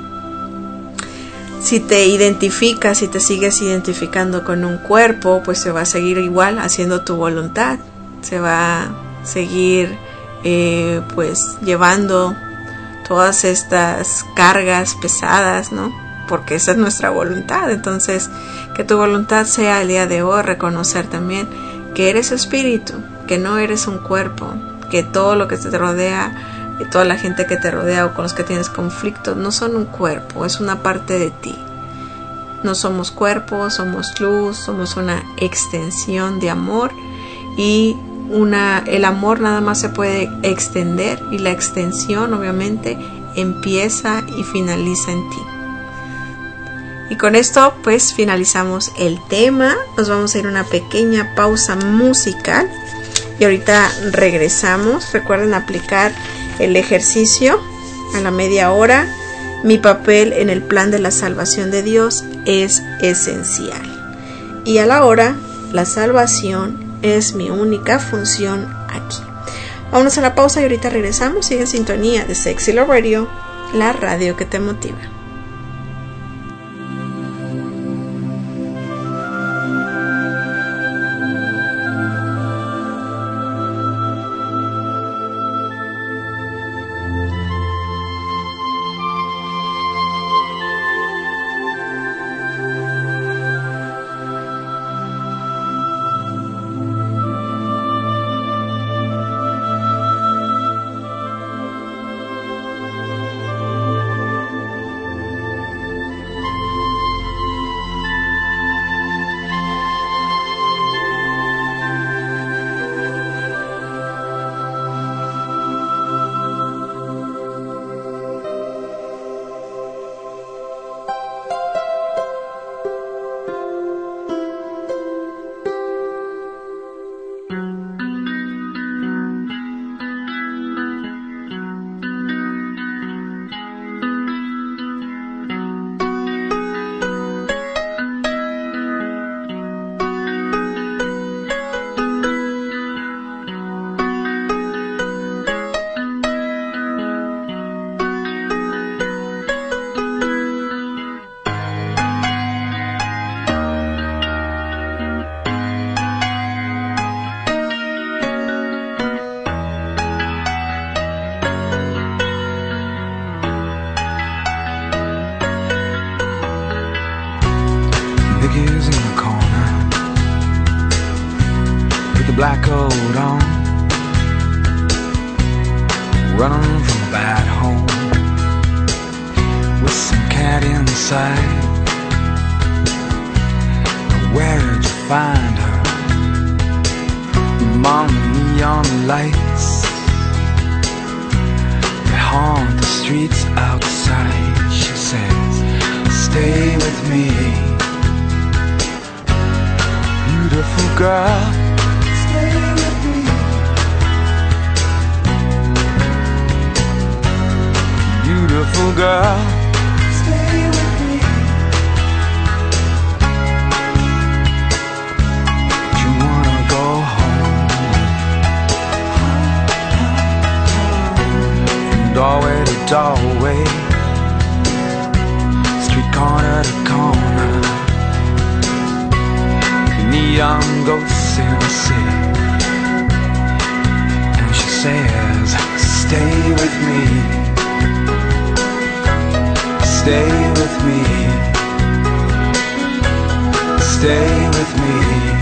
[SPEAKER 3] Si te identificas, si te sigues identificando con un cuerpo, pues se va a seguir igual haciendo tu voluntad. Se va a seguir eh, pues llevando todas estas cargas pesadas, ¿no? Porque esa es nuestra voluntad. Entonces, que tu voluntad sea el día de hoy reconocer también que eres espíritu, que no eres un cuerpo, que todo lo que te rodea, y toda la gente que te rodea o con los que tienes conflictos no son un cuerpo, es una parte de ti. No somos cuerpo, somos luz, somos una extensión de amor, y una, el amor nada más se puede extender, y la extensión obviamente empieza y finaliza en ti. Y con esto pues finalizamos el tema. Nos vamos a ir a una pequeña pausa musical y ahorita regresamos. Recuerden aplicar el ejercicio a la media hora. Mi papel en el plan de la salvación de Dios es esencial. Y a la hora, la salvación es mi única función aquí. Vámonos a la pausa y ahorita regresamos. Sigue en sintonía de Sexy Love Radio, la radio que te motiva.
[SPEAKER 8] Biggie's in the corner with the black coat on, running from a bad home with some cat inside. Where'd you find her? Among the neon lights, they haunt the streets outside. She says, stay with me, beautiful girl, stay with me, beautiful girl, stay with me. Do you wanna go home? From doorway to doorway, street corner to corner, neon ghosts in the city. And she says, stay with me, stay with me, stay with me,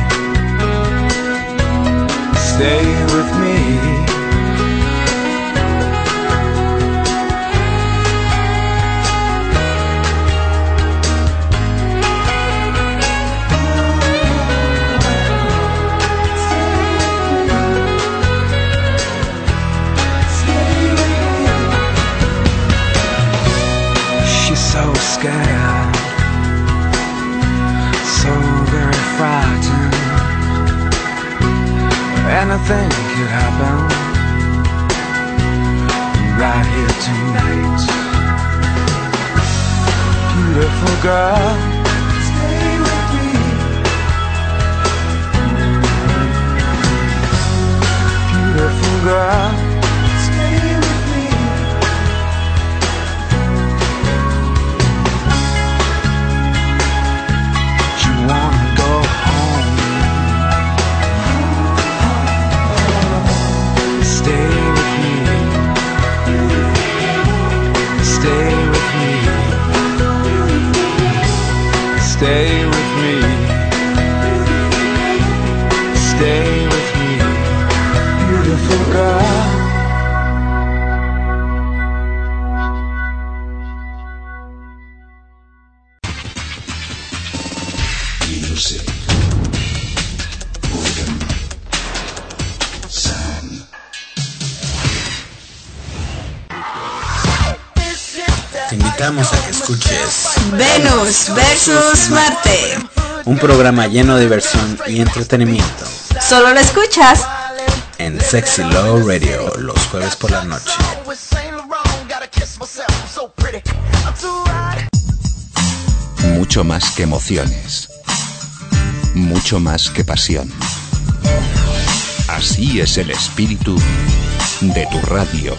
[SPEAKER 8] stay with me. So scared, so very frightened. Anything could happen right here tonight. Beautiful girl, stay with me. Beautiful girl, stay with me. Wanna go home. Stay with me. Stay with me. Stay with me. Stay with me. Beautiful girl.
[SPEAKER 1] Te invitamos a que escuches
[SPEAKER 3] Venus versus Marte.
[SPEAKER 1] Un programa lleno de diversión y entretenimiento.
[SPEAKER 3] Solo lo escuchas
[SPEAKER 1] en Sexy Love Radio los jueves por la noche.
[SPEAKER 2] Mucho más que emociones. Mucho más que pasión. Así es el espíritu de tu radio.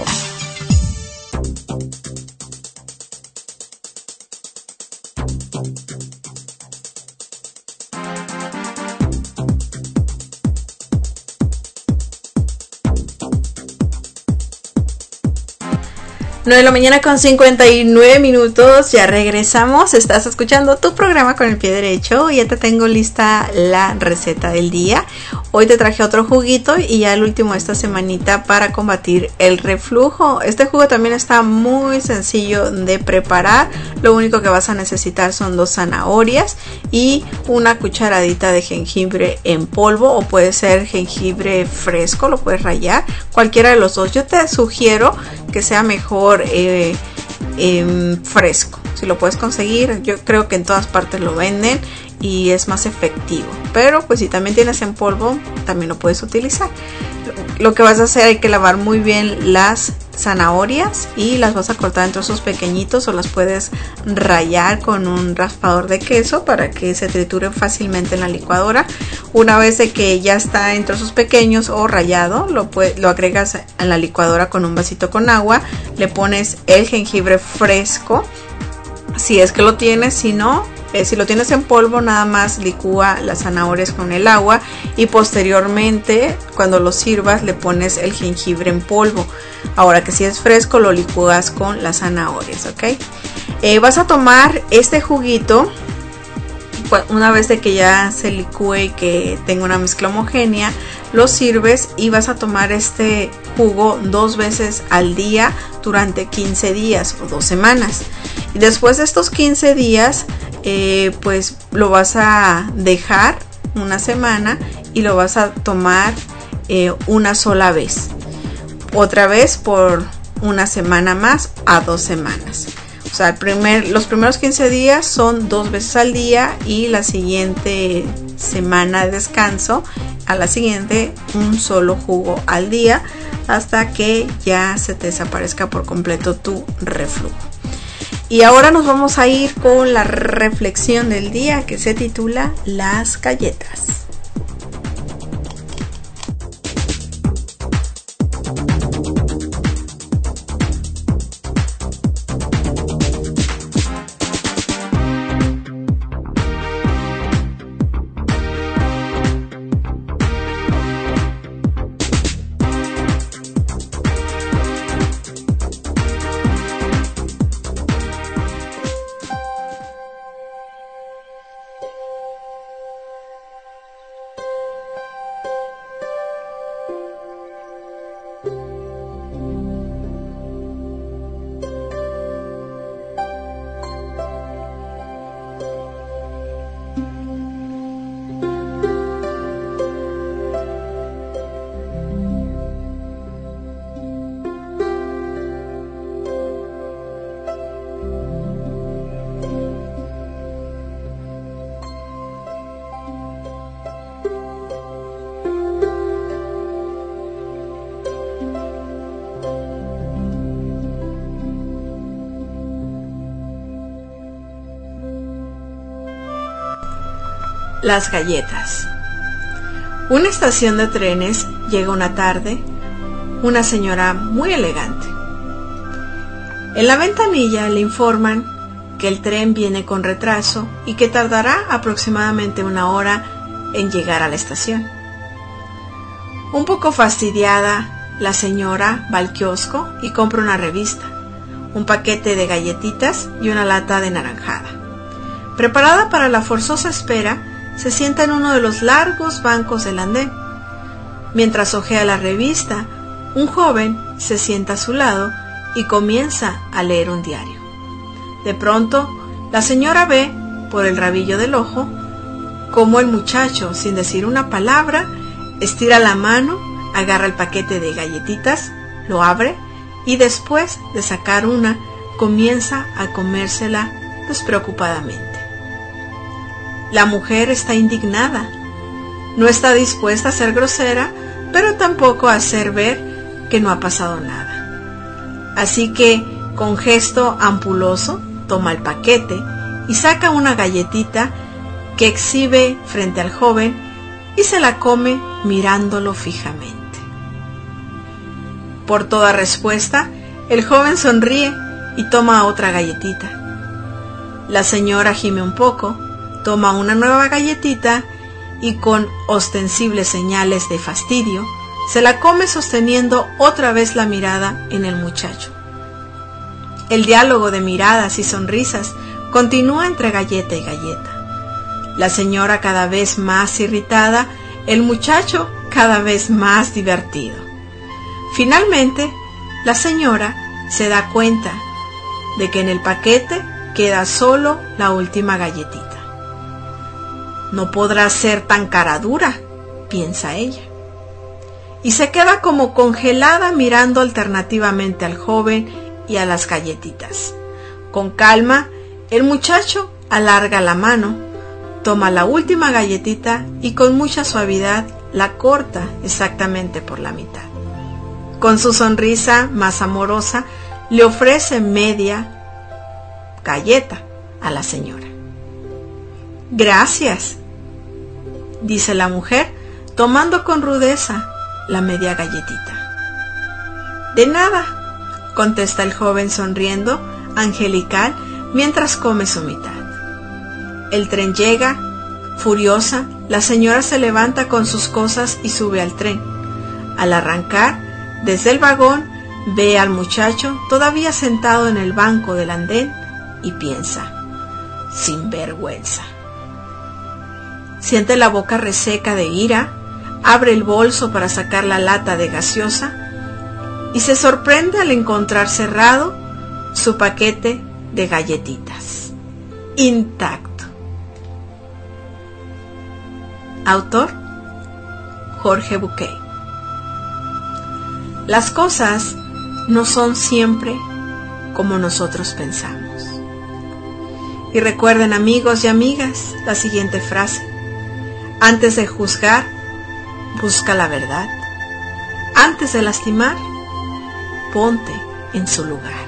[SPEAKER 3] nueve de la mañana con cincuenta y nueve minutos, ya regresamos, estás escuchando tu programa con el pie derecho, ya te tengo lista la receta del día. Hoy te traje otro juguito y ya el último esta semanita para combatir el reflujo. Este jugo también está muy sencillo de preparar, lo único que vas a necesitar son dos zanahorias y una cucharadita de jengibre en polvo, o puede ser jengibre fresco, lo puedes rallar, cualquiera de los dos. Yo te sugiero que sea mejor eh, eh, fresco, si lo puedes conseguir. Yo creo que en todas partes lo venden y es más efectivo, pero pues si también tienes en polvo también lo puedes utilizar. Lo que vas a hacer, hay que lavar muy bien las zanahorias y las vas a cortar en trozos pequeñitos, o las puedes rallar con un raspador de queso para que se trituren fácilmente en la licuadora. Una vez de que ya está en trozos pequeños o rallado, lo, lo agregas a la licuadora con un vasito con agua, le pones el jengibre fresco si es que lo tienes, si no, Eh, si lo tienes en polvo, nada más licúa las zanahorias con el agua y posteriormente cuando lo sirvas le pones el jengibre en polvo. Ahora que si es fresco lo licúas con las zanahorias, ¿ok? Eh, vas a tomar este juguito una vez de que ya se licúe y que tenga una mezcla homogénea, lo sirves y vas a tomar este jugo dos veces al día durante quince días o dos semanas. Y después de estos quince días, eh, pues lo vas a dejar una semana y lo vas a tomar eh, una sola vez. Otra vez por una semana más a dos semanas. O sea, el primer, los primeros quince días son dos veces al día y la siguiente semana de descanso, a la siguiente un solo jugo al día hasta que ya se te desaparezca por completo tu reflujo. Y ahora nos vamos a ir con la reflexión del día que se titula Las galletas. Las galletas. Una estación de trenes llega una tarde una señora muy elegante. En la ventanilla le informan que el tren viene con retraso y que tardará aproximadamente una hora en llegar a la estación. Un poco fastidiada, la señora va al kiosco y compra una revista, un paquete de galletitas y una lata de naranjada. Preparada para la forzosa espera, se sienta en uno de los largos bancos del andén. Mientras hojea la revista, un joven se sienta a su lado y comienza a leer un diario. De pronto, la señora ve, por el rabillo del ojo, cómo el muchacho, sin decir una palabra, estira la mano, agarra el paquete de galletitas, lo abre y después de sacar una, comienza a comérsela despreocupadamente. La mujer está indignada. No está dispuesta a ser grosera, pero tampoco a hacer ver que no ha pasado nada. Así que, con gesto ampuloso, toma el paquete y saca una galletita que exhibe frente al joven y se la come mirándolo fijamente. Por toda respuesta, el joven sonríe y toma otra galletita. La señora gime un poco, toma una nueva galletita y con ostensibles señales de fastidio, se la come sosteniendo otra vez la mirada en el muchacho. El diálogo de miradas y sonrisas continúa entre galleta y galleta. La señora cada vez más irritada, el muchacho cada vez más divertido. Finalmente, la señora se da cuenta de que en el paquete queda solo la última galletita. No podrá ser tan cara dura, piensa ella. Y se queda como congelada mirando alternativamente al joven y a las galletitas. Con calma, el muchacho alarga la mano, toma la última galletita y con mucha suavidad la corta exactamente por la mitad. Con su sonrisa más amorosa, le ofrece media galleta a la señora. Gracias, dice la mujer, tomando con rudeza la media galletita. De nada, contesta el joven sonriendo, angelical, mientras come su mitad. El tren llega. Furiosa, la señora se levanta con sus cosas y sube al tren. Al arrancar, desde el vagón, ve al muchacho todavía sentado en el banco del andén y piensa: sinvergüenza. Siente la boca reseca de ira, abre el bolso para sacar la lata de gaseosa y se sorprende al encontrar cerrado su paquete de galletitas, intacto. Autor: Jorge Bucay. Las cosas no son siempre como nosotros pensamos. Y recuerden, amigos y amigas, la siguiente frase: antes de juzgar, busca la verdad. Antes de lastimar, ponte en su lugar.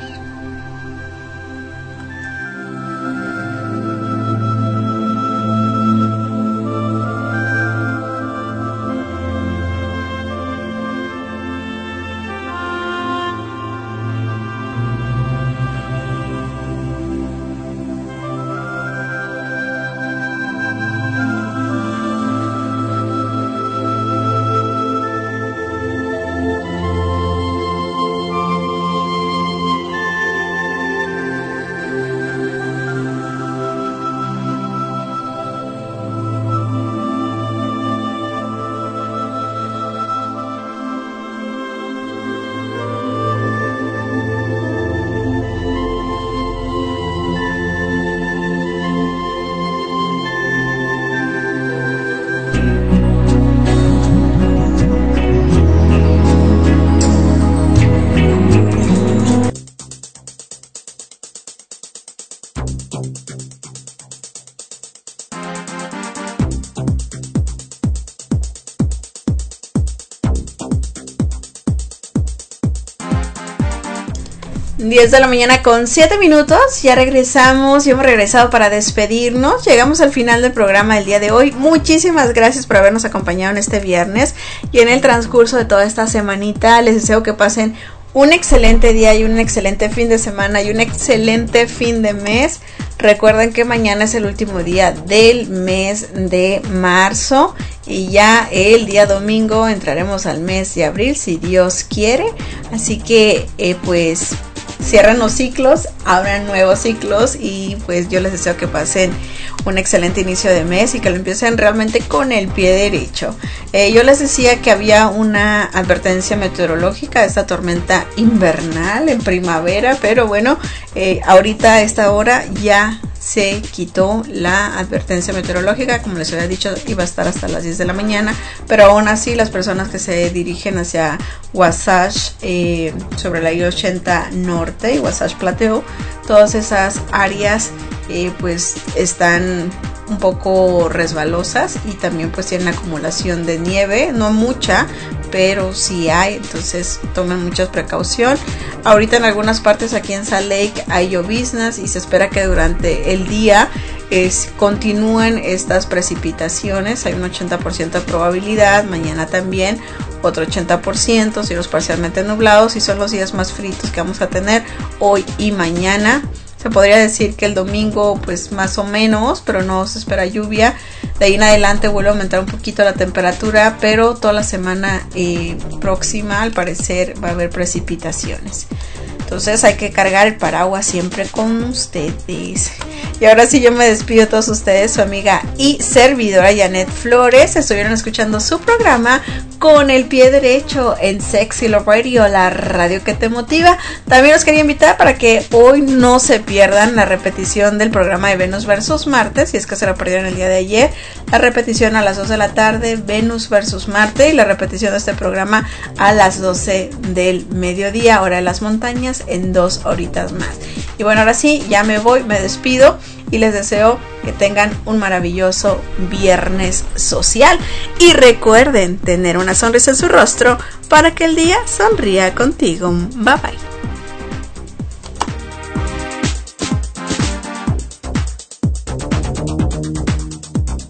[SPEAKER 3] diez de la mañana con siete minutos, ya regresamos, ya hemos regresado para despedirnos, llegamos al final del programa del día de hoy. Muchísimas gracias por habernos acompañado en este viernes y en el transcurso de toda esta semanita. Les deseo que pasen un excelente día y un excelente fin de semana y un excelente fin de mes. Recuerden que mañana es el último día del mes de marzo y ya el día domingo entraremos al mes de abril si Dios quiere. Así que eh, pues cierran los ciclos, abran nuevos ciclos y pues yo les deseo que pasen un excelente inicio de mes y que lo empiecen realmente con el pie derecho. Eh, yo les decía que había una advertencia meteorológica de esta tormenta invernal en primavera, pero bueno, eh, ahorita a esta hora ya se quitó la advertencia meteorológica. Como les había dicho, iba a estar hasta las diez de la mañana, pero aún así las personas que se dirigen hacia Wasatch, eh, sobre la I ochenta Norte y Wasatch Plateau, todas esas áreas eh, pues están un poco resbalosas y también pues tienen acumulación de nieve, no mucha, pero sí hay, entonces tomen mucha precaución. Ahorita en algunas partes aquí en Salt Lake hay lloviznas y se espera que durante el día es, continúen estas precipitaciones. Hay un ochenta por ciento de probabilidad, mañana también otro ochenta por ciento, cielos parcialmente nublados y son los días más fríos que vamos a tener hoy y mañana. Se podría decir que el domingo pues más o menos, pero no se espera lluvia. De ahí en adelante vuelve a aumentar un poquito la temperatura, pero toda la semana eh, próxima al parecer va a haber precipitaciones. Entonces hay que cargar el paraguas siempre con ustedes. Y ahora sí yo me despido de todos ustedes, su amiga y servidora Janet Flores. Estuvieron escuchando su programa Con el Pie Derecho en Sexy Love Radio, la radio que te motiva. También los quería invitar para que hoy no se pierdan la repetición del programa de Venus versus Marte, si es que se la perdieron el día de ayer. La repetición a las dos de la tarde, Venus versus Marte, y la repetición de este programa a las doce del mediodía, hora de las montañas, en dos horitas más. Y bueno, ahora sí, ya me voy, me despido y les deseo que tengan un maravilloso viernes social. Y recuerden tener una sonrisa en su rostro para que el día sonría contigo. Bye bye.